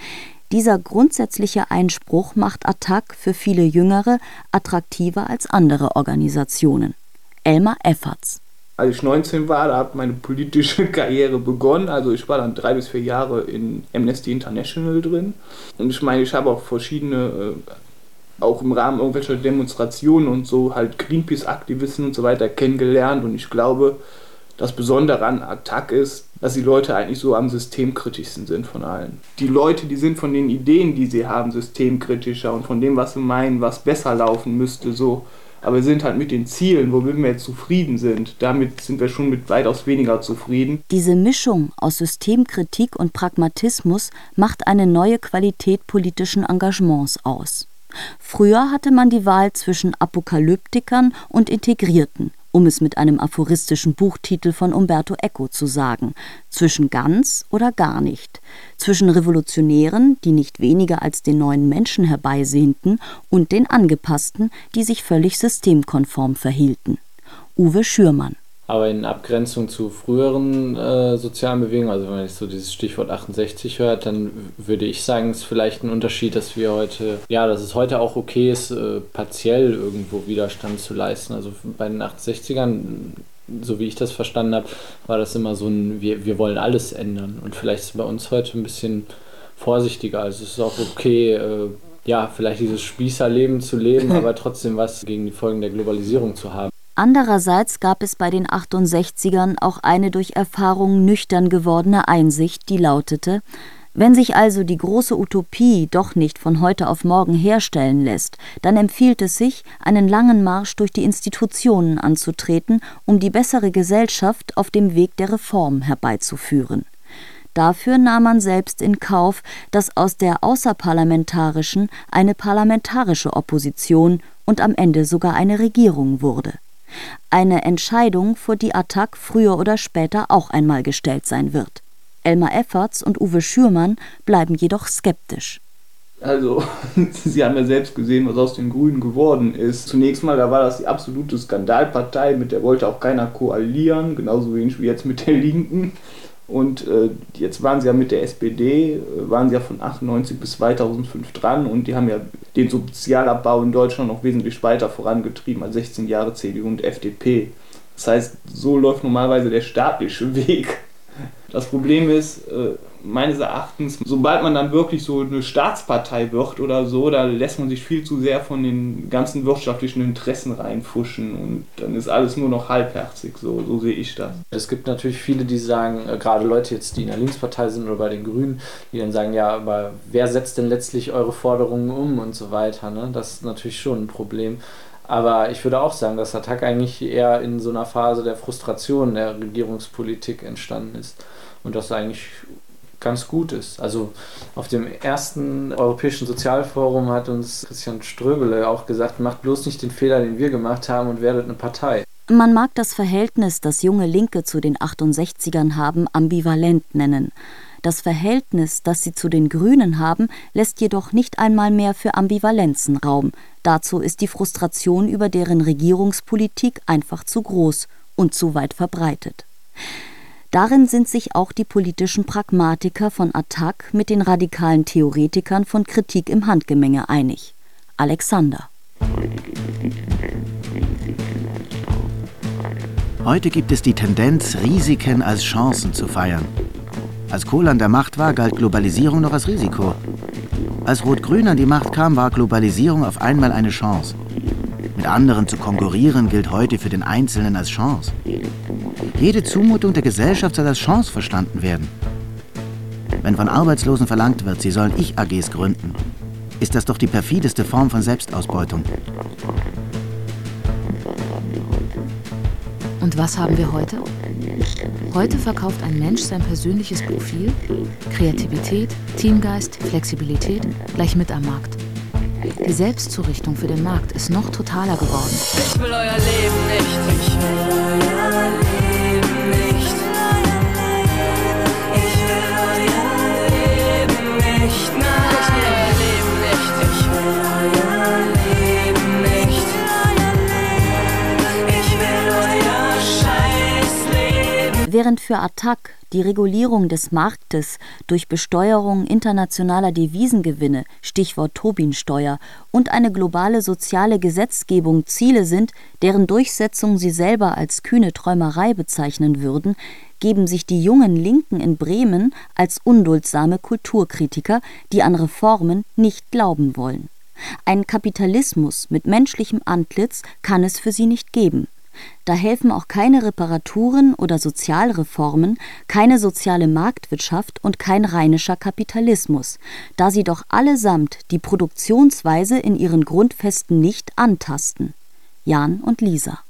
Dieser grundsätzliche Einspruch macht Attac für viele Jüngere attraktiver als andere Organisationen. Elmar Efferts. Als ich neunzehn war, da hat meine politische Karriere begonnen. Also ich war dann drei bis vier Jahre in Amnesty International drin. Und ich meine, ich habe auch verschiedene, auch im Rahmen irgendwelcher Demonstrationen und so, halt Greenpeace-Aktivisten und so weiter kennengelernt. Und ich glaube, das Besondere an Attac ist, dass die Leute eigentlich so am systemkritischsten sind von allen. Die Leute, die sind von den Ideen, die sie haben, systemkritischer und von dem, was sie meinen, was besser laufen müsste, so. Aber wir sind halt mit den Zielen, womit wir jetzt zufrieden sind, damit sind wir schon mit weitaus weniger zufrieden. Diese Mischung aus Systemkritik und Pragmatismus macht eine neue Qualität politischen Engagements aus. Früher hatte man die Wahl zwischen Apokalyptikern und Integrierten, um es mit einem aphoristischen Buchtitel von Umberto Eco zu sagen, zwischen ganz oder gar nicht, zwischen Revolutionären, die nicht weniger als den neuen Menschen herbeisehnten, und den Angepassten, die sich völlig systemkonform verhielten. Uwe Schürmann. Aber in Abgrenzung zu früheren äh, sozialen Bewegungen, also wenn man jetzt so dieses Stichwort achtundsechzig hört, dann würde ich sagen, es ist vielleicht ein Unterschied, dass wir heute, ja, dass es heute auch okay ist, äh, partiell irgendwo Widerstand zu leisten. Also bei den achtundsechzigern, so wie ich das verstanden habe, war das immer so ein, wir, wir wollen alles ändern. Und vielleicht ist es bei uns heute ein bisschen vorsichtiger. Also es ist auch okay, äh, ja, vielleicht dieses Spießerleben zu leben, aber trotzdem was gegen die Folgen der Globalisierung zu haben. Andererseits gab es bei den achtundsechzigern auch eine durch Erfahrung nüchtern gewordene Einsicht, die lautete: Wenn sich also die große Utopie doch nicht von heute auf morgen herstellen lässt, dann empfiehlt es sich, einen langen Marsch durch die Institutionen anzutreten, um die bessere Gesellschaft auf dem Weg der Reform herbeizuführen. Dafür nahm man selbst in Kauf, dass aus der außerparlamentarischen eine parlamentarische Opposition und am Ende sogar eine Regierung wurde. Eine Entscheidung, vor die Attac früher oder später auch einmal gestellt sein wird. Elmar Efferts und Uwe Schürmann bleiben jedoch skeptisch. Also, Sie haben ja selbst gesehen, was aus den Grünen geworden ist. Zunächst mal, da war das die absolute Skandalpartei, mit der wollte auch keiner koalieren, genauso wenig wie jetzt mit der Linken. Und äh, jetzt waren sie ja mit der S P D, äh, waren sie ja von achtundneunzig bis zweitausendfünf dran und die haben ja den Sozialabbau in Deutschland noch wesentlich weiter vorangetrieben als sechzehn Jahre C D U und F D P. Das heißt, so läuft normalerweise der staatliche Weg. Das Problem ist, äh, meines Erachtens, sobald man dann wirklich so eine Staatspartei wird oder so, da lässt man sich viel zu sehr von den ganzen wirtschaftlichen Interessen reinfuschen und dann ist alles nur noch halbherzig, so, so sehe ich das. Es gibt natürlich viele, die sagen, äh, gerade Leute jetzt, die in der Linkspartei sind oder bei den Grünen, die dann sagen, ja, aber wer setzt denn letztlich eure Forderungen um und so weiter, ne? Das ist natürlich schon ein Problem. Aber ich würde auch sagen, dass Attac eigentlich eher in so einer Phase der Frustration der Regierungspolitik entstanden ist und das eigentlich ganz gut ist. Also auf dem ersten Europäischen Sozialforum hat uns Christian Ströbele auch gesagt, macht bloß nicht den Fehler, den wir gemacht haben und werdet eine Partei. Man mag das Verhältnis, das junge Linke zu den achtundsechzigern haben, ambivalent nennen. Das Verhältnis, das sie zu den Grünen haben, lässt jedoch nicht einmal mehr für Ambivalenzen Raum. Dazu ist die Frustration über deren Regierungspolitik einfach zu groß und zu weit verbreitet. Darin sind sich auch die politischen Pragmatiker von Attac mit den radikalen Theoretikern von Kritik im Handgemenge einig. Alexander. Heute gibt es die Tendenz, Risiken als Chancen zu feiern. Als Kohl an der Macht war, galt Globalisierung noch als Risiko. Als Rot-Grün an die Macht kam, war Globalisierung auf einmal eine Chance. Mit anderen zu konkurrieren gilt heute für den Einzelnen als Chance. Jede Zumutung der Gesellschaft soll als Chance verstanden werden. Wenn von Arbeitslosen verlangt wird, sie sollen Ich-A Gs gründen, ist das doch die perfideste Form von Selbstausbeutung. Und was haben wir heute? Heute verkauft ein Mensch sein persönliches Profil, Kreativität, Teamgeist, Flexibilität gleich mit am Markt. Die Selbstzurichtung für den Markt ist noch totaler geworden. Ich will euer Leben nicht, ich will euer Leben nicht. Ich will euer Leben nicht, nein. Ich will euer Leben nicht, ich will euer Leben nicht. Ich will euer Scheißleben. Während für Attac die Regulierung des Marktes durch Besteuerung internationaler Devisengewinne, Stichwort Tobin-Steuer, und eine globale soziale Gesetzgebung Ziele sind, deren Durchsetzung sie selber als kühne Träumerei bezeichnen würden, geben sich die jungen Linken in Bremen als unduldsame Kulturkritiker, die an Reformen nicht glauben wollen. Ein Kapitalismus mit menschlichem Antlitz kann es für sie nicht geben. Da helfen auch keine Reparaturen oder Sozialreformen, keine soziale Marktwirtschaft und kein rheinischer Kapitalismus, da sie doch allesamt die Produktionsweise in ihren Grundfesten nicht antasten. Jan und Lisa.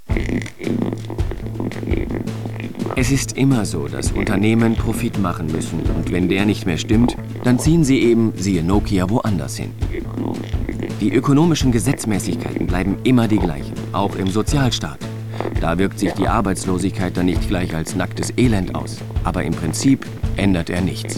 Es ist immer so, dass Unternehmen Profit machen müssen und wenn der nicht mehr stimmt, dann ziehen sie eben, siehe Nokia, woanders hin. Die ökonomischen Gesetzmäßigkeiten bleiben immer die gleichen, auch im Sozialstaat. Da wirkt sich die Arbeitslosigkeit dann nicht gleich als nacktes Elend aus, aber im Prinzip ändert er nichts.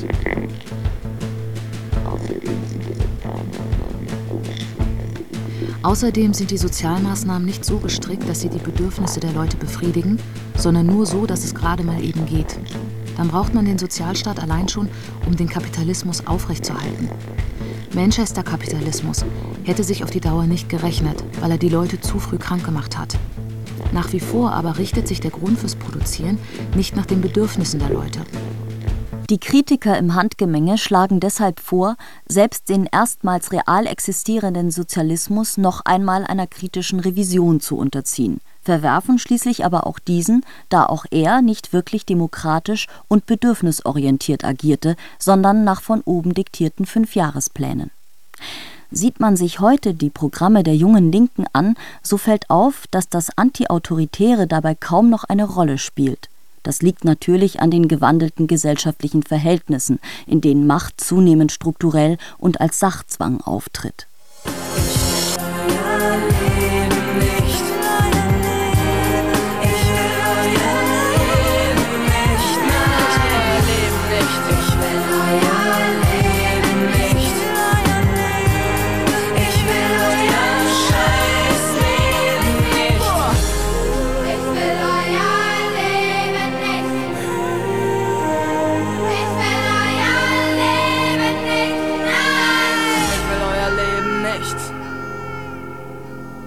Außerdem sind die Sozialmaßnahmen nicht so gestrickt, dass sie die Bedürfnisse der Leute befriedigen, sondern nur so, dass es gerade mal eben geht. Dann braucht man den Sozialstaat allein schon, um den Kapitalismus aufrechtzuerhalten. Manchester-Kapitalismus hätte sich auf die Dauer nicht gerechnet, weil er die Leute zu früh krank gemacht hat. Nach wie vor aber richtet sich der Grund fürs Produzieren nicht nach den Bedürfnissen der Leute. Die Kritiker im Handgemenge schlagen deshalb vor, selbst den erstmals real existierenden Sozialismus noch einmal einer kritischen Revision zu unterziehen, verwerfen schließlich aber auch diesen, da auch er nicht wirklich demokratisch und bedürfnisorientiert agierte, sondern nach von oben diktierten Fünfjahresplänen. Sieht man sich heute die Programme der jungen Linken an, so fällt auf, dass das Antiautoritäre dabei kaum noch eine Rolle spielt. Das liegt natürlich an den gewandelten gesellschaftlichen Verhältnissen, in denen Macht zunehmend strukturell und als Sachzwang auftritt.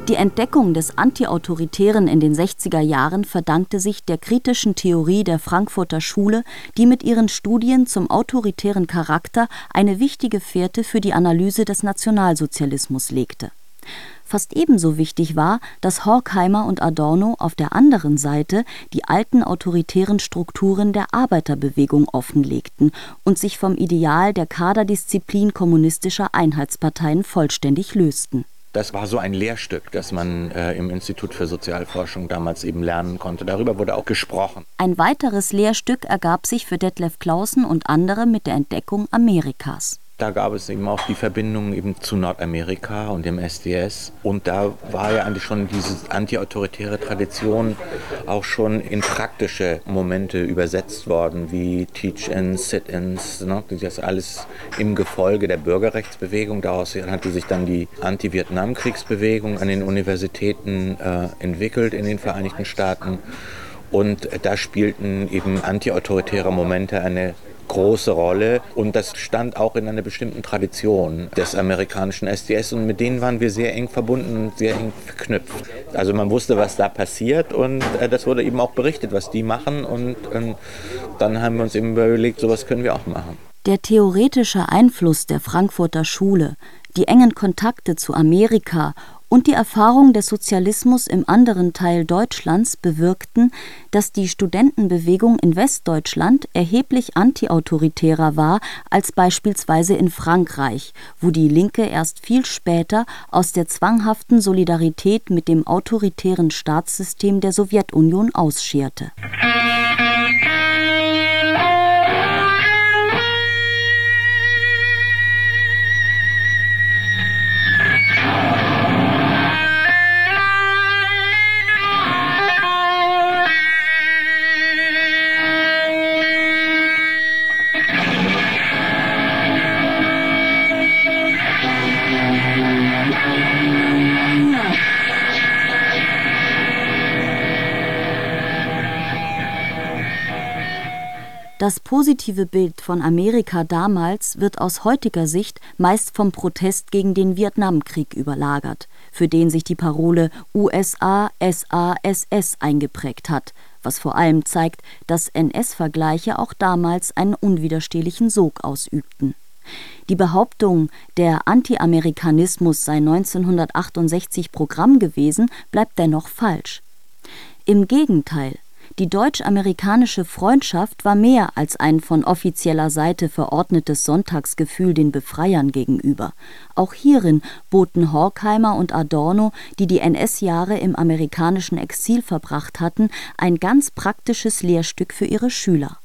Die Entdeckung des Antiautoritären in den sechziger Jahren verdankte sich der kritischen Theorie der Frankfurter Schule, die mit ihren Studien zum autoritären Charakter eine wichtige Fährte für die Analyse des Nationalsozialismus legte. Fast ebenso wichtig war, dass Horkheimer und Adorno auf der anderen Seite die alten autoritären Strukturen der Arbeiterbewegung offenlegten und sich vom Ideal der Kaderdisziplin kommunistischer Einheitsparteien vollständig lösten. Das war so ein Lehrstück, das man äh, im Institut für Sozialforschung damals eben lernen konnte. Darüber wurde auch gesprochen. Ein weiteres Lehrstück ergab sich für Detlef Clausen und andere mit der Entdeckung Amerikas. Da gab es eben auch die Verbindung eben zu Nordamerika und dem S D S. Und da war ja eigentlich schon diese antiautoritäre Tradition auch schon in praktische Momente übersetzt worden, wie Teach-ins, Sit-ins, ne? Das alles im Gefolge der Bürgerrechtsbewegung. Daraus hatte sich dann die Anti-Vietnam-Kriegsbewegung an den Universitäten äh, entwickelt in den Vereinigten Staaten. Und da spielten eben antiautoritäre Momente eine große Rolle und das stand auch in einer bestimmten Tradition des amerikanischen S D S und mit denen waren wir sehr eng verbunden und sehr eng verknüpft. Also man wusste, was da passiert und äh, das wurde eben auch berichtet, was die machen und äh, dann haben wir uns eben überlegt, sowas können wir auch machen. Der theoretische Einfluss der Frankfurter Schule, die engen Kontakte zu Amerika und die Erfahrung des Sozialismus im anderen Teil Deutschlands bewirkten, dass die Studentenbewegung in Westdeutschland erheblich antiautoritärer war als beispielsweise in Frankreich, wo die Linke erst viel später aus der zwanghaften Solidarität mit dem autoritären Staatssystem der Sowjetunion ausscherte. Das positive Bild von Amerika damals wird aus heutiger Sicht meist vom Protest gegen den Vietnamkrieg überlagert, für den sich die Parole U S A S A S S eingeprägt hat, was vor allem zeigt, dass N S-Vergleiche auch damals einen unwiderstehlichen Sog ausübten. Die Behauptung, der Anti-Amerikanismus sei neunzehnhundertachtundsechzig Programm gewesen, bleibt dennoch falsch. Im Gegenteil, die deutsch-amerikanische Freundschaft war mehr als ein von offizieller Seite verordnetes Sonntagsgefühl den Befreiern gegenüber. Auch hierin boten Horkheimer und Adorno, die die N S-Jahre im amerikanischen Exil verbracht hatten, ein ganz praktisches Lehrstück für ihre Schüler.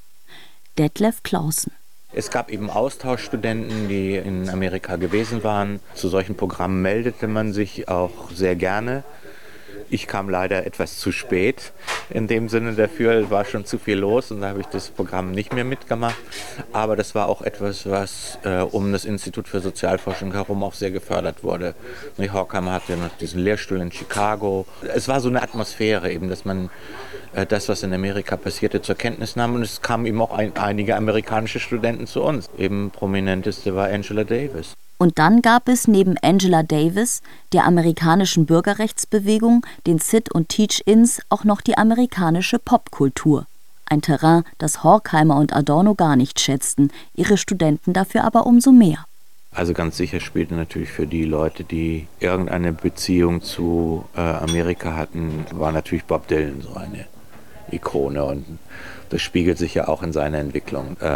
Detlef Clausen. Es gab eben Austauschstudenten, die in Amerika gewesen waren. Zu solchen Programmen meldete man sich auch sehr gerne. Ich kam leider etwas zu spät in dem Sinne dafür, war schon zu viel los und da habe ich das Programm nicht mehr mitgemacht. Aber das war auch etwas, was äh, um das Institut für Sozialforschung herum auch sehr gefördert wurde. Horkheimer hatte noch diesen Lehrstuhl in Chicago. Es war so eine Atmosphäre eben, dass man äh, das, was in Amerika passierte, zur Kenntnis nahm und es kamen eben auch ein, einige amerikanische Studenten zu uns. Eben prominenteste war Angela Davis. Und dann gab es neben Angela Davis, der amerikanischen Bürgerrechtsbewegung, den Sit- und Teach-ins auch noch die amerikanische Popkultur. Ein Terrain, das Horkheimer und Adorno gar nicht schätzten, ihre Studenten dafür aber umso mehr. Also ganz sicher spielte natürlich für die Leute, die irgendeine Beziehung zu äh, Amerika hatten, war natürlich Bob Dylan so eine Ikone und das spiegelt sich ja auch in seiner Entwicklung. Äh,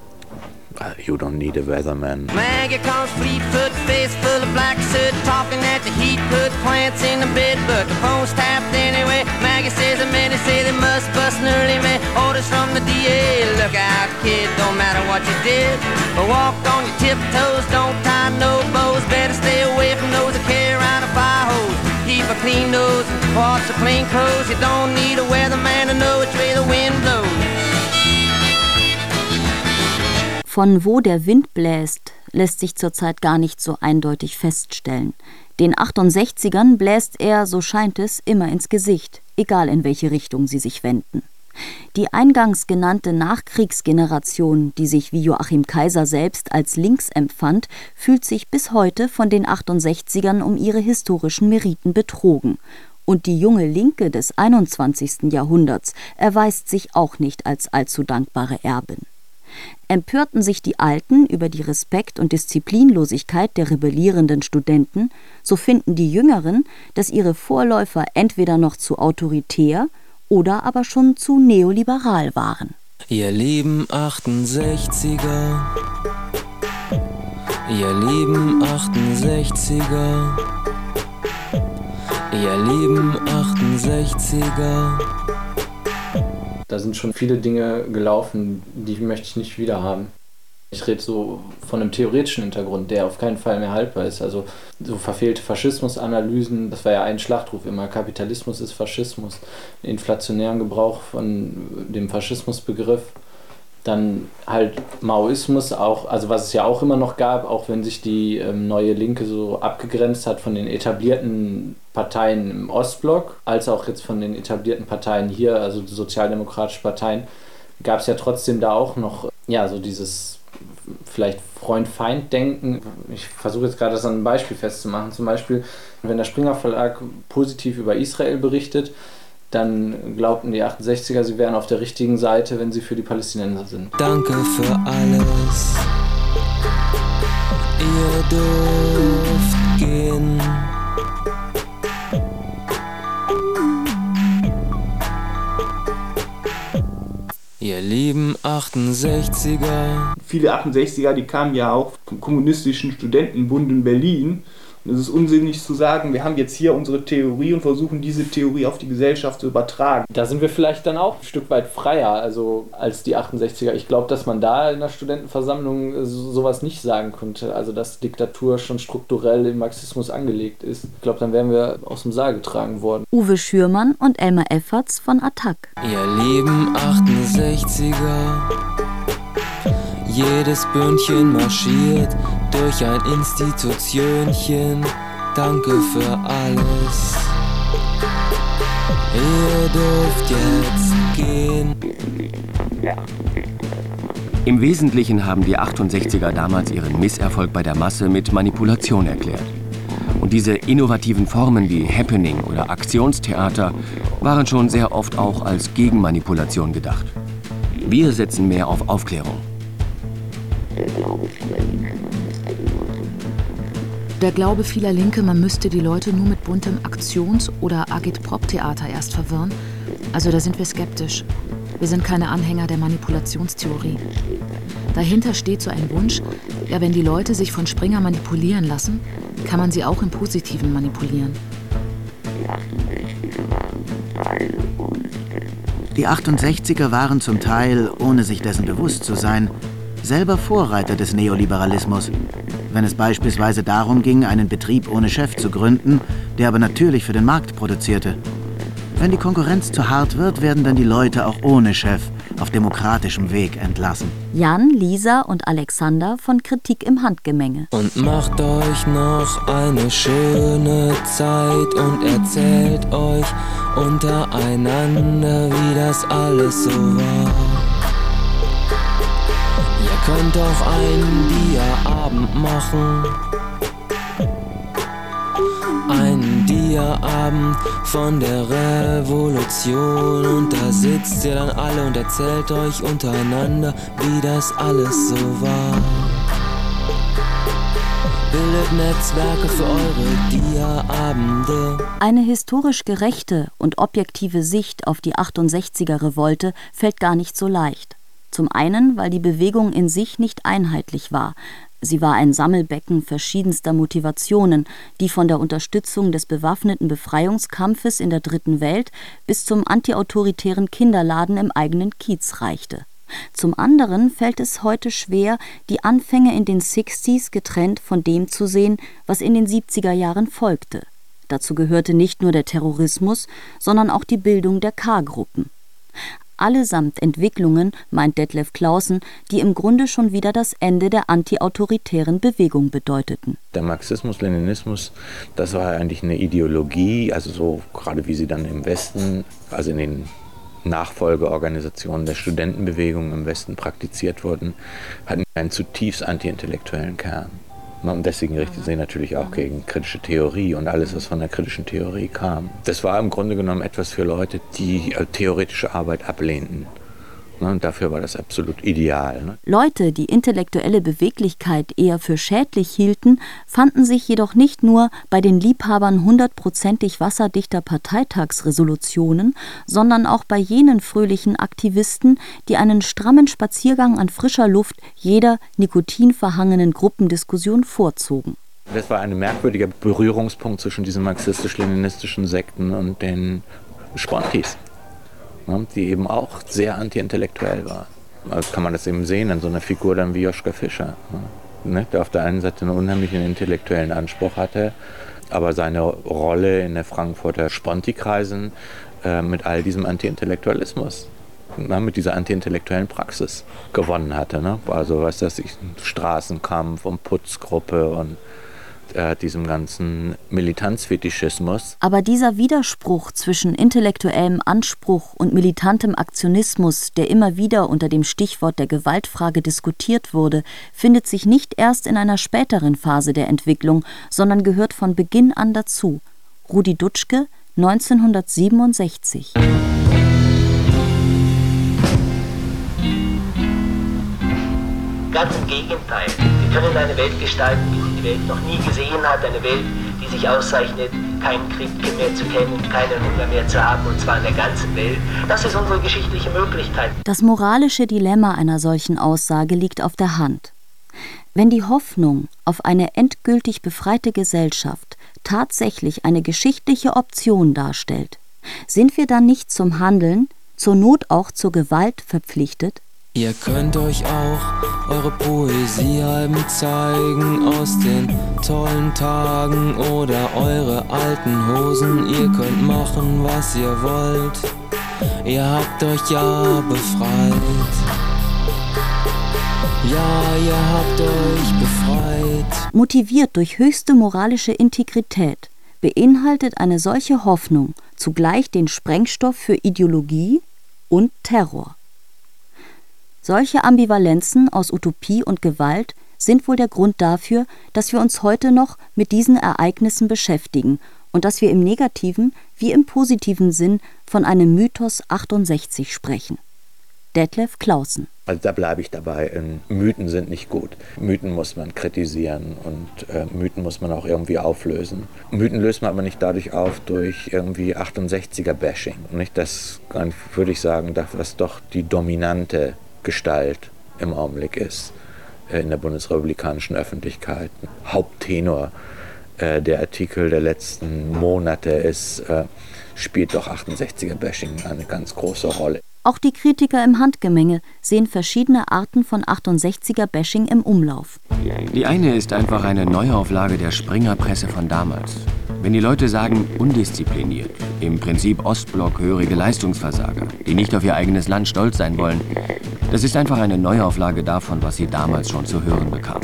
You don't need a weatherman. Maggie calls Fleetfoot, face full of black soot, talking at the heat, put plants in the bed, but the phone's tapped anyway. Maggie says the men say they must bust an early man. Orders from the D A, look out kid, don't matter what you did, but walk on your tiptoes, don't tie no bows, better stay away from those that carry around a fire hose. Keep a clean nose, wash the plain clothes, you don't need a weatherman to know which way the wind blows. Von wo der Wind bläst, lässt sich zurzeit gar nicht so eindeutig feststellen. Den achtundsechzigern bläst er, so scheint es, immer ins Gesicht, egal in welche Richtung sie sich wenden. Die eingangs genannte Nachkriegsgeneration, die sich wie Joachim Kaiser selbst als links empfand, fühlt sich bis heute von den achtundsechzigern um ihre historischen Meriten betrogen. Und die junge Linke des einundzwanzigsten Jahrhunderts erweist sich auch nicht als allzu dankbare Erbin. Empörten sich die Alten über die Respekt- und Disziplinlosigkeit der rebellierenden Studenten, so finden die Jüngeren, dass ihre Vorläufer entweder noch zu autoritär oder aber schon zu neoliberal waren. Ihr lieben achtundsechziger, ihr lieben achtundsechziger, ihr lieben achtundsechziger. Da sind schon viele Dinge gelaufen, die möchte ich nicht wieder haben. Ich rede so von einem theoretischen Hintergrund, der auf keinen Fall mehr haltbar ist. Also so verfehlte Faschismusanalysen, das war ja ein Schlachtruf immer, Kapitalismus ist Faschismus, inflationären Gebrauch von dem Faschismusbegriff. Dann halt Maoismus, auch, also was es ja auch immer noch gab, auch wenn sich die ähm, neue Linke so abgegrenzt hat von den etablierten Parteien im Ostblock, als auch jetzt von den etablierten Parteien hier, also die sozialdemokratischen Parteien, gab es ja trotzdem da auch noch, ja, so dieses vielleicht Freund-Feind-Denken. Ich versuche jetzt gerade das an einem Beispiel festzumachen. Zum Beispiel, wenn der Springer Verlag positiv über Israel berichtet, dann glaubten die achtundsechziger, sie wären auf der richtigen Seite, wenn sie für die Palästinenser sind. Danke für alles, ihr dürft gehen. Ihr lieben achtundsechziger. Viele achtundsechziger, die kamen ja auch vom Kommunistischen Studentenbund in Berlin. Und es ist unsinnig zu sagen, wir haben jetzt hier unsere Theorie und versuchen diese Theorie auf die Gesellschaft zu übertragen. Da sind wir vielleicht dann auch ein Stück weit freier, also als die achtundsechziger. Ich glaube, dass man da in der Studentenversammlung so, sowas nicht sagen konnte. Also dass Diktatur schon strukturell im Marxismus angelegt ist. Ich glaube, dann wären wir aus dem Saal getragen worden. Uwe Schürmann und Elmar Efferts von Attac. Ihr lieben achtundsechziger, jedes Bündchen marschiert durch ein Institutionchen. Danke für alles, ihr dürft jetzt gehen. Im Wesentlichen haben die achtundsechziger damals ihren Misserfolg bei der Masse mit Manipulation erklärt. Und diese innovativen Formen wie Happening oder Aktionstheater waren schon sehr oft auch als Gegenmanipulation gedacht. Wir setzen mehr auf Aufklärung. Der Glaube vieler Linke, man müsste die Leute nur mit buntem Aktions- oder Agitprop-Theater erst verwirren, also da sind wir skeptisch. Wir sind keine Anhänger der Manipulationstheorie. Dahinter steht so ein Wunsch, ja, wenn die Leute sich von Springer manipulieren lassen, kann man sie auch im Positiven manipulieren. Die achtundsechziger waren zum Teil, ohne sich dessen bewusst zu sein, selber Vorreiter des Neoliberalismus, wenn es beispielsweise darum ging, einen Betrieb ohne Chef zu gründen, der aber natürlich für den Markt produzierte. Wenn die Konkurrenz zu hart wird, werden dann die Leute auch ohne Chef auf demokratischem Weg entlassen. Jan, Lisa und Alexander von Kritik im Handgemenge. Und macht euch noch eine schöne Zeit und erzählt euch untereinander, wie das alles so war. Ihr könnt auch einen Dia-Abend machen. Einen Dia-Abend von der Revolution. Und da sitzt ihr dann alle und erzählt euch untereinander, wie das alles so war. Bildet Netzwerke für eure Dia-Abende. Eine historisch gerechte und objektive Sicht auf die achtundsechziger-Revolte fällt gar nicht so leicht. Zum einen, weil die Bewegung in sich nicht einheitlich war. Sie war ein Sammelbecken verschiedenster Motivationen, die von der Unterstützung des bewaffneten Befreiungskampfes in der Dritten Welt bis zum antiautoritären Kinderladen im eigenen Kiez reichte. Zum anderen fällt es heute schwer, die Anfänge in den sechziger getrennt von dem zu sehen, was in den siebziger Jahren folgte. Dazu gehörte nicht nur der Terrorismus, sondern auch die Bildung der K-Gruppen. Allesamt Entwicklungen, meint Detlef Clausen, die im Grunde schon wieder das Ende der antiautoritären Bewegung bedeuteten. Der Marxismus, Leninismus, das war eigentlich eine Ideologie, also so gerade wie sie dann im Westen, also in den Nachfolgeorganisationen der Studentenbewegung im Westen praktiziert wurden, hatten einen zutiefst antiintellektuellen Kern. Und deswegen richtete sie natürlich auch gegen kritische Theorie und alles, was von der kritischen Theorie kam. Das war im Grunde genommen etwas für Leute, die theoretische Arbeit ablehnten. Und dafür war das absolut ideal. Leute, die intellektuelle Beweglichkeit eher für schädlich hielten, fanden sich jedoch nicht nur bei den Liebhabern hundertprozentig wasserdichter Parteitagsresolutionen, sondern auch bei jenen fröhlichen Aktivisten, die einen strammen Spaziergang an frischer Luft jeder nikotinverhangenen Gruppendiskussion vorzogen. Das war ein merkwürdiger Berührungspunkt zwischen diesen marxistisch-leninistischen Sekten und den Spontis, die eben auch sehr antiintellektuell war. Also kann man das eben sehen an so einer Figur dann wie Joschka Fischer, ne? Der auf der einen Seite einen unheimlichen intellektuellen Anspruch hatte, aber seine Rolle in der Frankfurter Sponti-Kreisen äh, mit all diesem Antiintellektualismus, ne? Mit dieser antiintellektuellen Praxis gewonnen hatte. Ne? Also was das ich, Straßenkampf und Putzgruppe und Äh, diesem ganzen Militanzfetischismus. Aber dieser Widerspruch zwischen intellektuellem Anspruch und militantem Aktionismus, der immer wieder unter dem Stichwort der Gewaltfrage diskutiert wurde, findet sich nicht erst in einer späteren Phase der Entwicklung, sondern gehört von Beginn an dazu. Rudi Dutschke, neunzehnhundertsiebenundsechzig. Ganz im Gegenteil. Wir können eine Welt gestalten, wie sie die Welt noch nie gesehen hat. Eine Welt, die sich auszeichnet, keinen Krieg mehr zu kennen, keinen Hunger mehr zu haben, und zwar in der ganzen Welt. Das ist unsere geschichtliche Möglichkeit. Das moralische Dilemma einer solchen Aussage liegt auf der Hand. Wenn die Hoffnung auf eine endgültig befreite Gesellschaft tatsächlich eine geschichtliche Option darstellt, sind wir dann nicht zum Handeln, zur Not auch zur Gewalt verpflichtet? Ihr könnt euch auch eure Poesiealben zeigen aus den tollen Tagen oder eure alten Hosen. Ihr könnt machen, was ihr wollt. Ihr habt euch ja befreit. Ja, ihr habt euch befreit. Motiviert durch höchste moralische Integrität beinhaltet eine solche Hoffnung zugleich den Sprengstoff für Ideologie und Terror. Solche Ambivalenzen aus Utopie und Gewalt sind wohl der Grund dafür, dass wir uns heute noch mit diesen Ereignissen beschäftigen und dass wir im negativen wie im positiven Sinn von einem Mythos achtundsechzig sprechen. Detlef Clausen. Also da bleibe ich dabei, Mythen sind nicht gut. Mythen muss man kritisieren und äh, Mythen muss man auch irgendwie auflösen. Mythen löst man aber nicht dadurch auf durch irgendwie achtundsechziger-Bashing. Nicht? Das würde ich sagen, was doch die dominante Gestalt im Augenblick ist äh, in der bundesrepublikanischen Öffentlichkeit. Haupttenor äh, der Artikel der letzten Monate ist, äh, spielt doch achtundsechziger-Bashing eine ganz große Rolle. Auch die Kritiker im Handgemenge sehen verschiedene Arten von achtundsechziger-Bashing im Umlauf. Die eine ist einfach eine Neuauflage der Springerpresse von damals. Wenn die Leute sagen, undiszipliniert, im Prinzip Ostblock-hörige Leistungsversager, die nicht auf ihr eigenes Land stolz sein wollen, das ist einfach eine Neuauflage davon, was sie damals schon zu hören bekamen.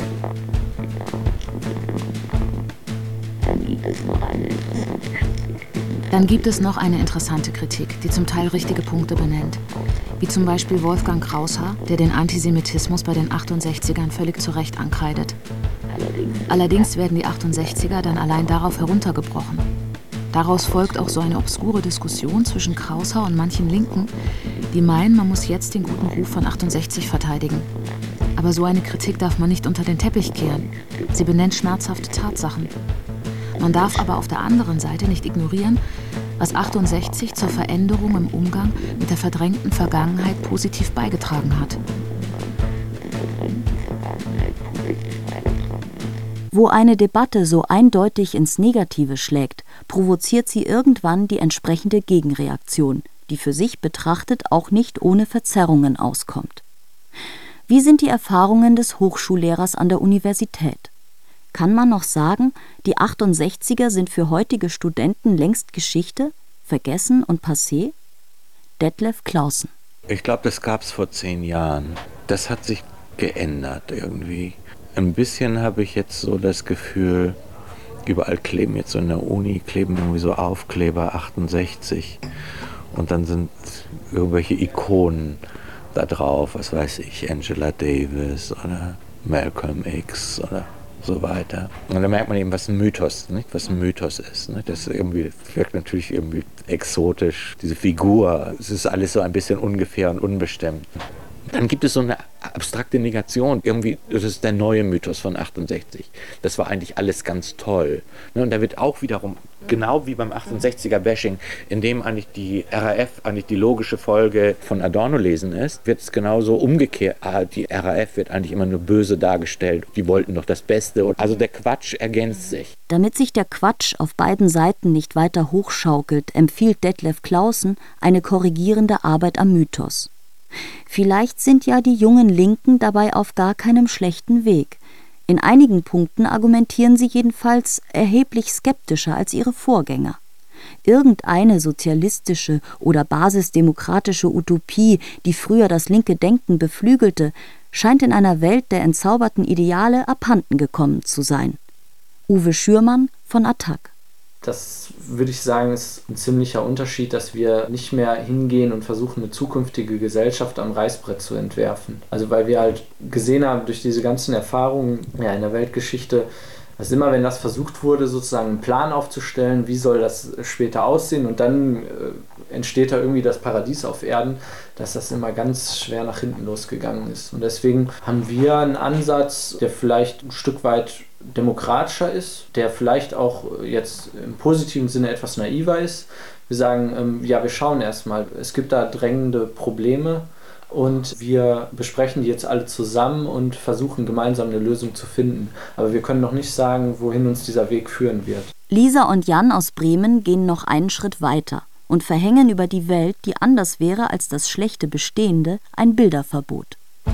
Dann gibt es noch eine interessante Kritik, die zum Teil richtige Punkte benennt. Wie zum Beispiel Wolfgang Kraushaar, der den Antisemitismus bei den achtundsechzigern völlig zu Recht ankreidet. Allerdings werden die achtundsechziger dann allein darauf heruntergebrochen. Daraus folgt auch so eine obskure Diskussion zwischen Kraushaar und manchen Linken, die meinen, man muss jetzt den guten Ruf von achtundsechzig verteidigen. Aber so eine Kritik darf man nicht unter den Teppich kehren. Sie benennt schmerzhafte Tatsachen. Man darf aber auf der anderen Seite nicht ignorieren, was achtundsechzig zur Veränderung im Umgang mit der verdrängten Vergangenheit positiv beigetragen hat. Wo eine Debatte so eindeutig ins Negative schlägt, provoziert sie irgendwann die entsprechende Gegenreaktion, die für sich betrachtet auch nicht ohne Verzerrungen auskommt. Wie sind die Erfahrungen des Hochschullehrers an der Universität? Kann man noch sagen, die achtundsechziger sind für heutige Studenten längst Geschichte, vergessen und passé? Detlef Clausen. Ich glaube, das gab es vor zehn Jahren. Das hat sich geändert irgendwie. Ein bisschen habe ich jetzt so das Gefühl, überall kleben jetzt so in der Uni, kleben irgendwie so Aufkleber achtundsechzig. Und dann sind irgendwelche Ikonen da drauf, was weiß ich, Angela Davis oder Malcolm X oder so weiter. Und dann merkt man eben, was ein Mythos, nicht? Was ein Mythos ist. Nicht? Das irgendwie, wirkt natürlich irgendwie exotisch, diese Figur. Es ist alles so ein bisschen ungefähr und unbestimmt. Dann gibt es so eine abstrakte Negation. Irgendwie, das ist der neue Mythos von achtundsechzig. Das war eigentlich alles ganz toll. Und da wird auch wiederum, genau wie beim achtundsechziger-Bashing, in dem eigentlich die R A F eigentlich die logische Folge von Adorno lesen ist, wird es genauso umgekehrt. Die R A F wird eigentlich immer nur böse dargestellt. Die wollten doch das Beste. Also der Quatsch ergänzt sich. Damit sich der Quatsch auf beiden Seiten nicht weiter hochschaukelt, empfiehlt Detlef Clausen eine korrigierende Arbeit am Mythos. Vielleicht sind ja die jungen Linken dabei auf gar keinem schlechten Weg. In einigen Punkten argumentieren sie jedenfalls erheblich skeptischer als ihre Vorgänger. Irgendeine sozialistische oder basisdemokratische Utopie, die früher das linke Denken beflügelte, scheint in einer Welt der entzauberten Ideale abhanden gekommen zu sein. Uwe Schürmann von Attac. Das würde ich sagen, ist ein ziemlicher Unterschied, dass wir nicht mehr hingehen und versuchen, eine zukünftige Gesellschaft am Reißbrett zu entwerfen. Also weil wir halt gesehen haben, durch diese ganzen Erfahrungen ja, in der Weltgeschichte, dass immer, wenn das versucht wurde, sozusagen einen Plan aufzustellen, wie soll das später aussehen und dann äh, entsteht da irgendwie das Paradies auf Erden, dass das immer ganz schwer nach hinten losgegangen ist. Und deswegen haben wir einen Ansatz, der vielleicht ein Stück weit demokratischer ist, der vielleicht auch jetzt im positiven Sinne etwas naiver ist. Wir sagen, ähm, ja, wir schauen erstmal, es gibt da drängende Probleme und wir besprechen die jetzt alle zusammen und versuchen gemeinsam eine Lösung zu finden. Aber wir können noch nicht sagen, wohin uns dieser Weg führen wird. Lisa und Jan aus Bremen gehen noch einen Schritt weiter und verhängen über die Welt, die anders wäre als das schlechte Bestehende, ein Bilderverbot.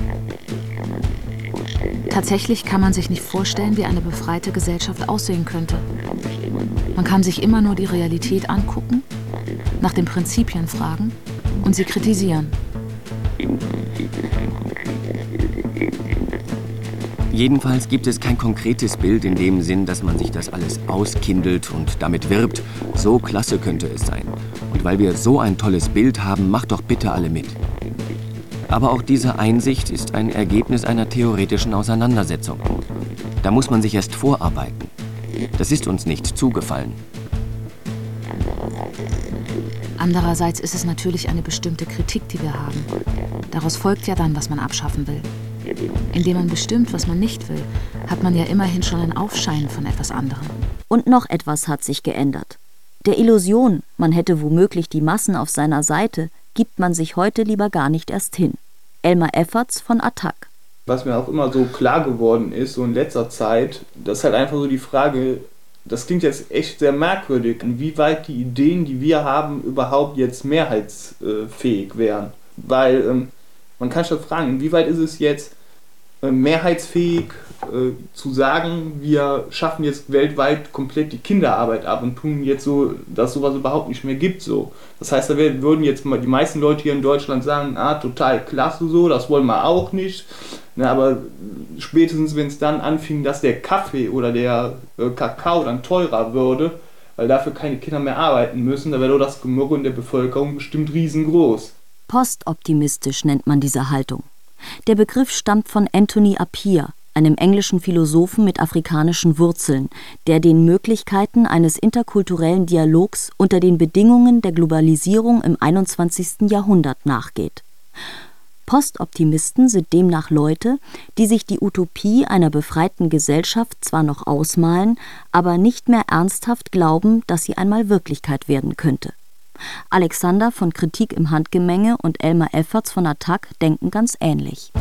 Tatsächlich kann man sich nicht vorstellen, wie eine befreite Gesellschaft aussehen könnte. Man kann sich immer nur die Realität angucken, nach den Prinzipien fragen und sie kritisieren. Jedenfalls gibt es kein konkretes Bild in dem Sinn, dass man sich das alles auskindelt und damit wirbt. So klasse könnte es sein. Und weil wir so ein tolles Bild haben, macht doch bitte alle mit. Aber auch diese Einsicht ist ein Ergebnis einer theoretischen Auseinandersetzung. Da muss man sich erst vorarbeiten. Das ist uns nicht zugefallen. Andererseits ist es natürlich eine bestimmte Kritik, die wir haben. Daraus folgt ja dann, was man abschaffen will. Indem man bestimmt, was man nicht will, hat man ja immerhin schon ein Aufscheinen von etwas anderem. Und noch etwas hat sich geändert. Der Illusion, man hätte womöglich die Massen auf seiner Seite, gibt man sich heute lieber gar nicht erst hin. Elmar Efferts von Attac. Was mir auch immer so klar geworden ist, so in letzter Zeit, das ist halt einfach so die Frage, das klingt jetzt echt sehr merkwürdig, inwieweit die Ideen, die wir haben, überhaupt jetzt mehrheitsfähig wären. Weil ähm, man kann schon fragen, inwieweit ist es jetzt äh, mehrheitsfähig äh, zu sagen, wir schaffen jetzt weltweit komplett die Kinderarbeit ab und tun jetzt so, dass sowas überhaupt nicht mehr gibt. So. Das heißt, da würden jetzt mal die meisten Leute hier in Deutschland sagen, ah, total klasse so, das wollen wir auch nicht. Na, aber spätestens, wenn es dann anfing, dass der Kaffee oder der äh, Kakao dann teurer würde, weil dafür keine Kinder mehr arbeiten müssen, da wäre doch das Gemurre in der Bevölkerung bestimmt riesengroß. Postoptimistisch nennt man diese Haltung. Der Begriff stammt von Anthony Appiah, einem englischen Philosophen mit afrikanischen Wurzeln, der den Möglichkeiten eines interkulturellen Dialogs unter den Bedingungen der Globalisierung im einundzwanzigsten Jahrhundert nachgeht. Postoptimisten sind demnach Leute, die sich die Utopie einer befreiten Gesellschaft zwar noch ausmalen, aber nicht mehr ernsthaft glauben, dass sie einmal Wirklichkeit werden könnte. Alexander von Kritik im Handgemenge und Elmar Efferts von Attac denken ganz ähnlich.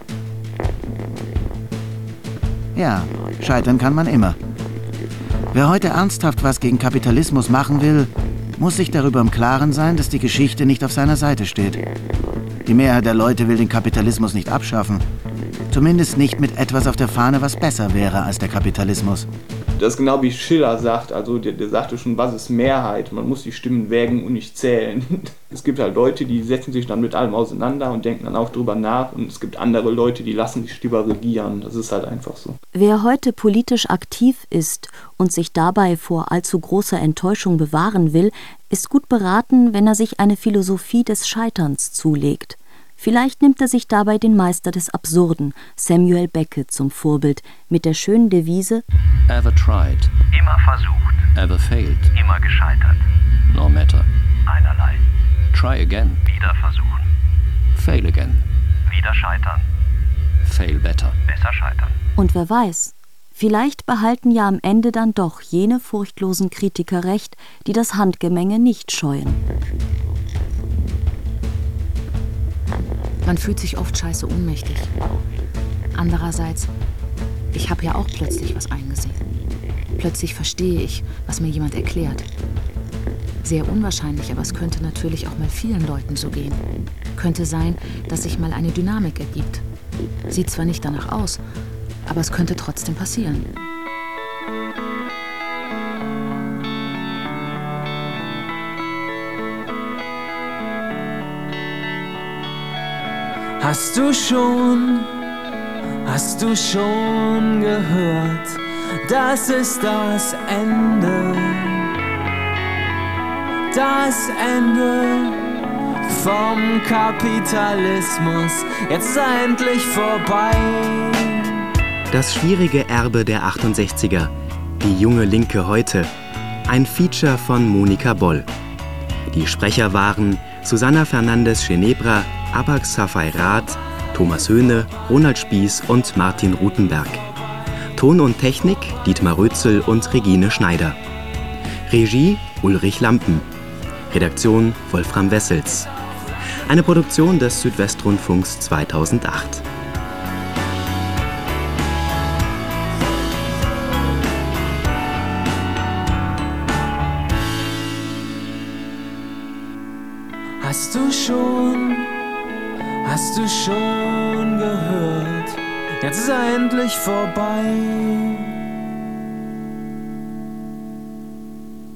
Ja, scheitern kann man immer. Wer heute ernsthaft was gegen Kapitalismus machen will, muss sich darüber im Klaren sein, dass die Geschichte nicht auf seiner Seite steht. Die Mehrheit der Leute will den Kapitalismus nicht abschaffen. Zumindest nicht mit etwas auf der Fahne, was besser wäre als der Kapitalismus. Das ist genau wie Schiller sagt, also der, der sagte schon, was ist Mehrheit? Man muss die Stimmen wägen und nicht zählen. Es gibt halt Leute, die setzen sich dann mit allem auseinander und denken dann auch drüber nach, und es gibt andere Leute, die lassen sich lieber regieren. Das ist halt einfach so. Wer heute politisch aktiv ist und sich dabei vor allzu großer Enttäuschung bewahren will, ist gut beraten, wenn er sich eine Philosophie des Scheiterns zulegt. Vielleicht nimmt er sich dabei den Meister des Absurden, Samuel Beckett, zum Vorbild, mit der schönen Devise Ever tried? Immer versucht. Ever failed? Immer gescheitert. No matter. Einerlei. Try again. Wieder versuchen. Fail again. Wieder scheitern. Fail better. Besser scheitern. Und wer weiß, vielleicht behalten ja am Ende dann doch jene furchtlosen Kritiker recht, die das Handgemenge nicht scheuen. Man fühlt sich oft scheiße ohnmächtig. Andererseits, ich habe ja auch plötzlich was eingesehen. Plötzlich verstehe ich, was mir jemand erklärt. Sehr unwahrscheinlich, aber es könnte natürlich auch mal vielen Leuten so gehen. Könnte sein, dass sich mal eine Dynamik ergibt. Sieht zwar nicht danach aus, aber es könnte trotzdem passieren. Hast du schon, hast du schon gehört, das ist das Ende, das Ende vom Kapitalismus, jetzt endlich vorbei. Das schwierige Erbe der achtundsechziger, die junge Linke heute, ein Feature von Monika Boll. Die Sprecher waren Susanna Fernandes-Genebra, Abak Safai-Rath, Thomas Höhne, Ronald Spieß und Martin Rutenberg. Ton und Technik Dietmar Rötzel und Regine Schneider. Regie Ulrich Lampen. Redaktion Wolfram Wessels. Eine Produktion des Südwestrundfunks zweitausendacht. Hast du schon, hast du schon gehört, jetzt ist er endlich vorbei.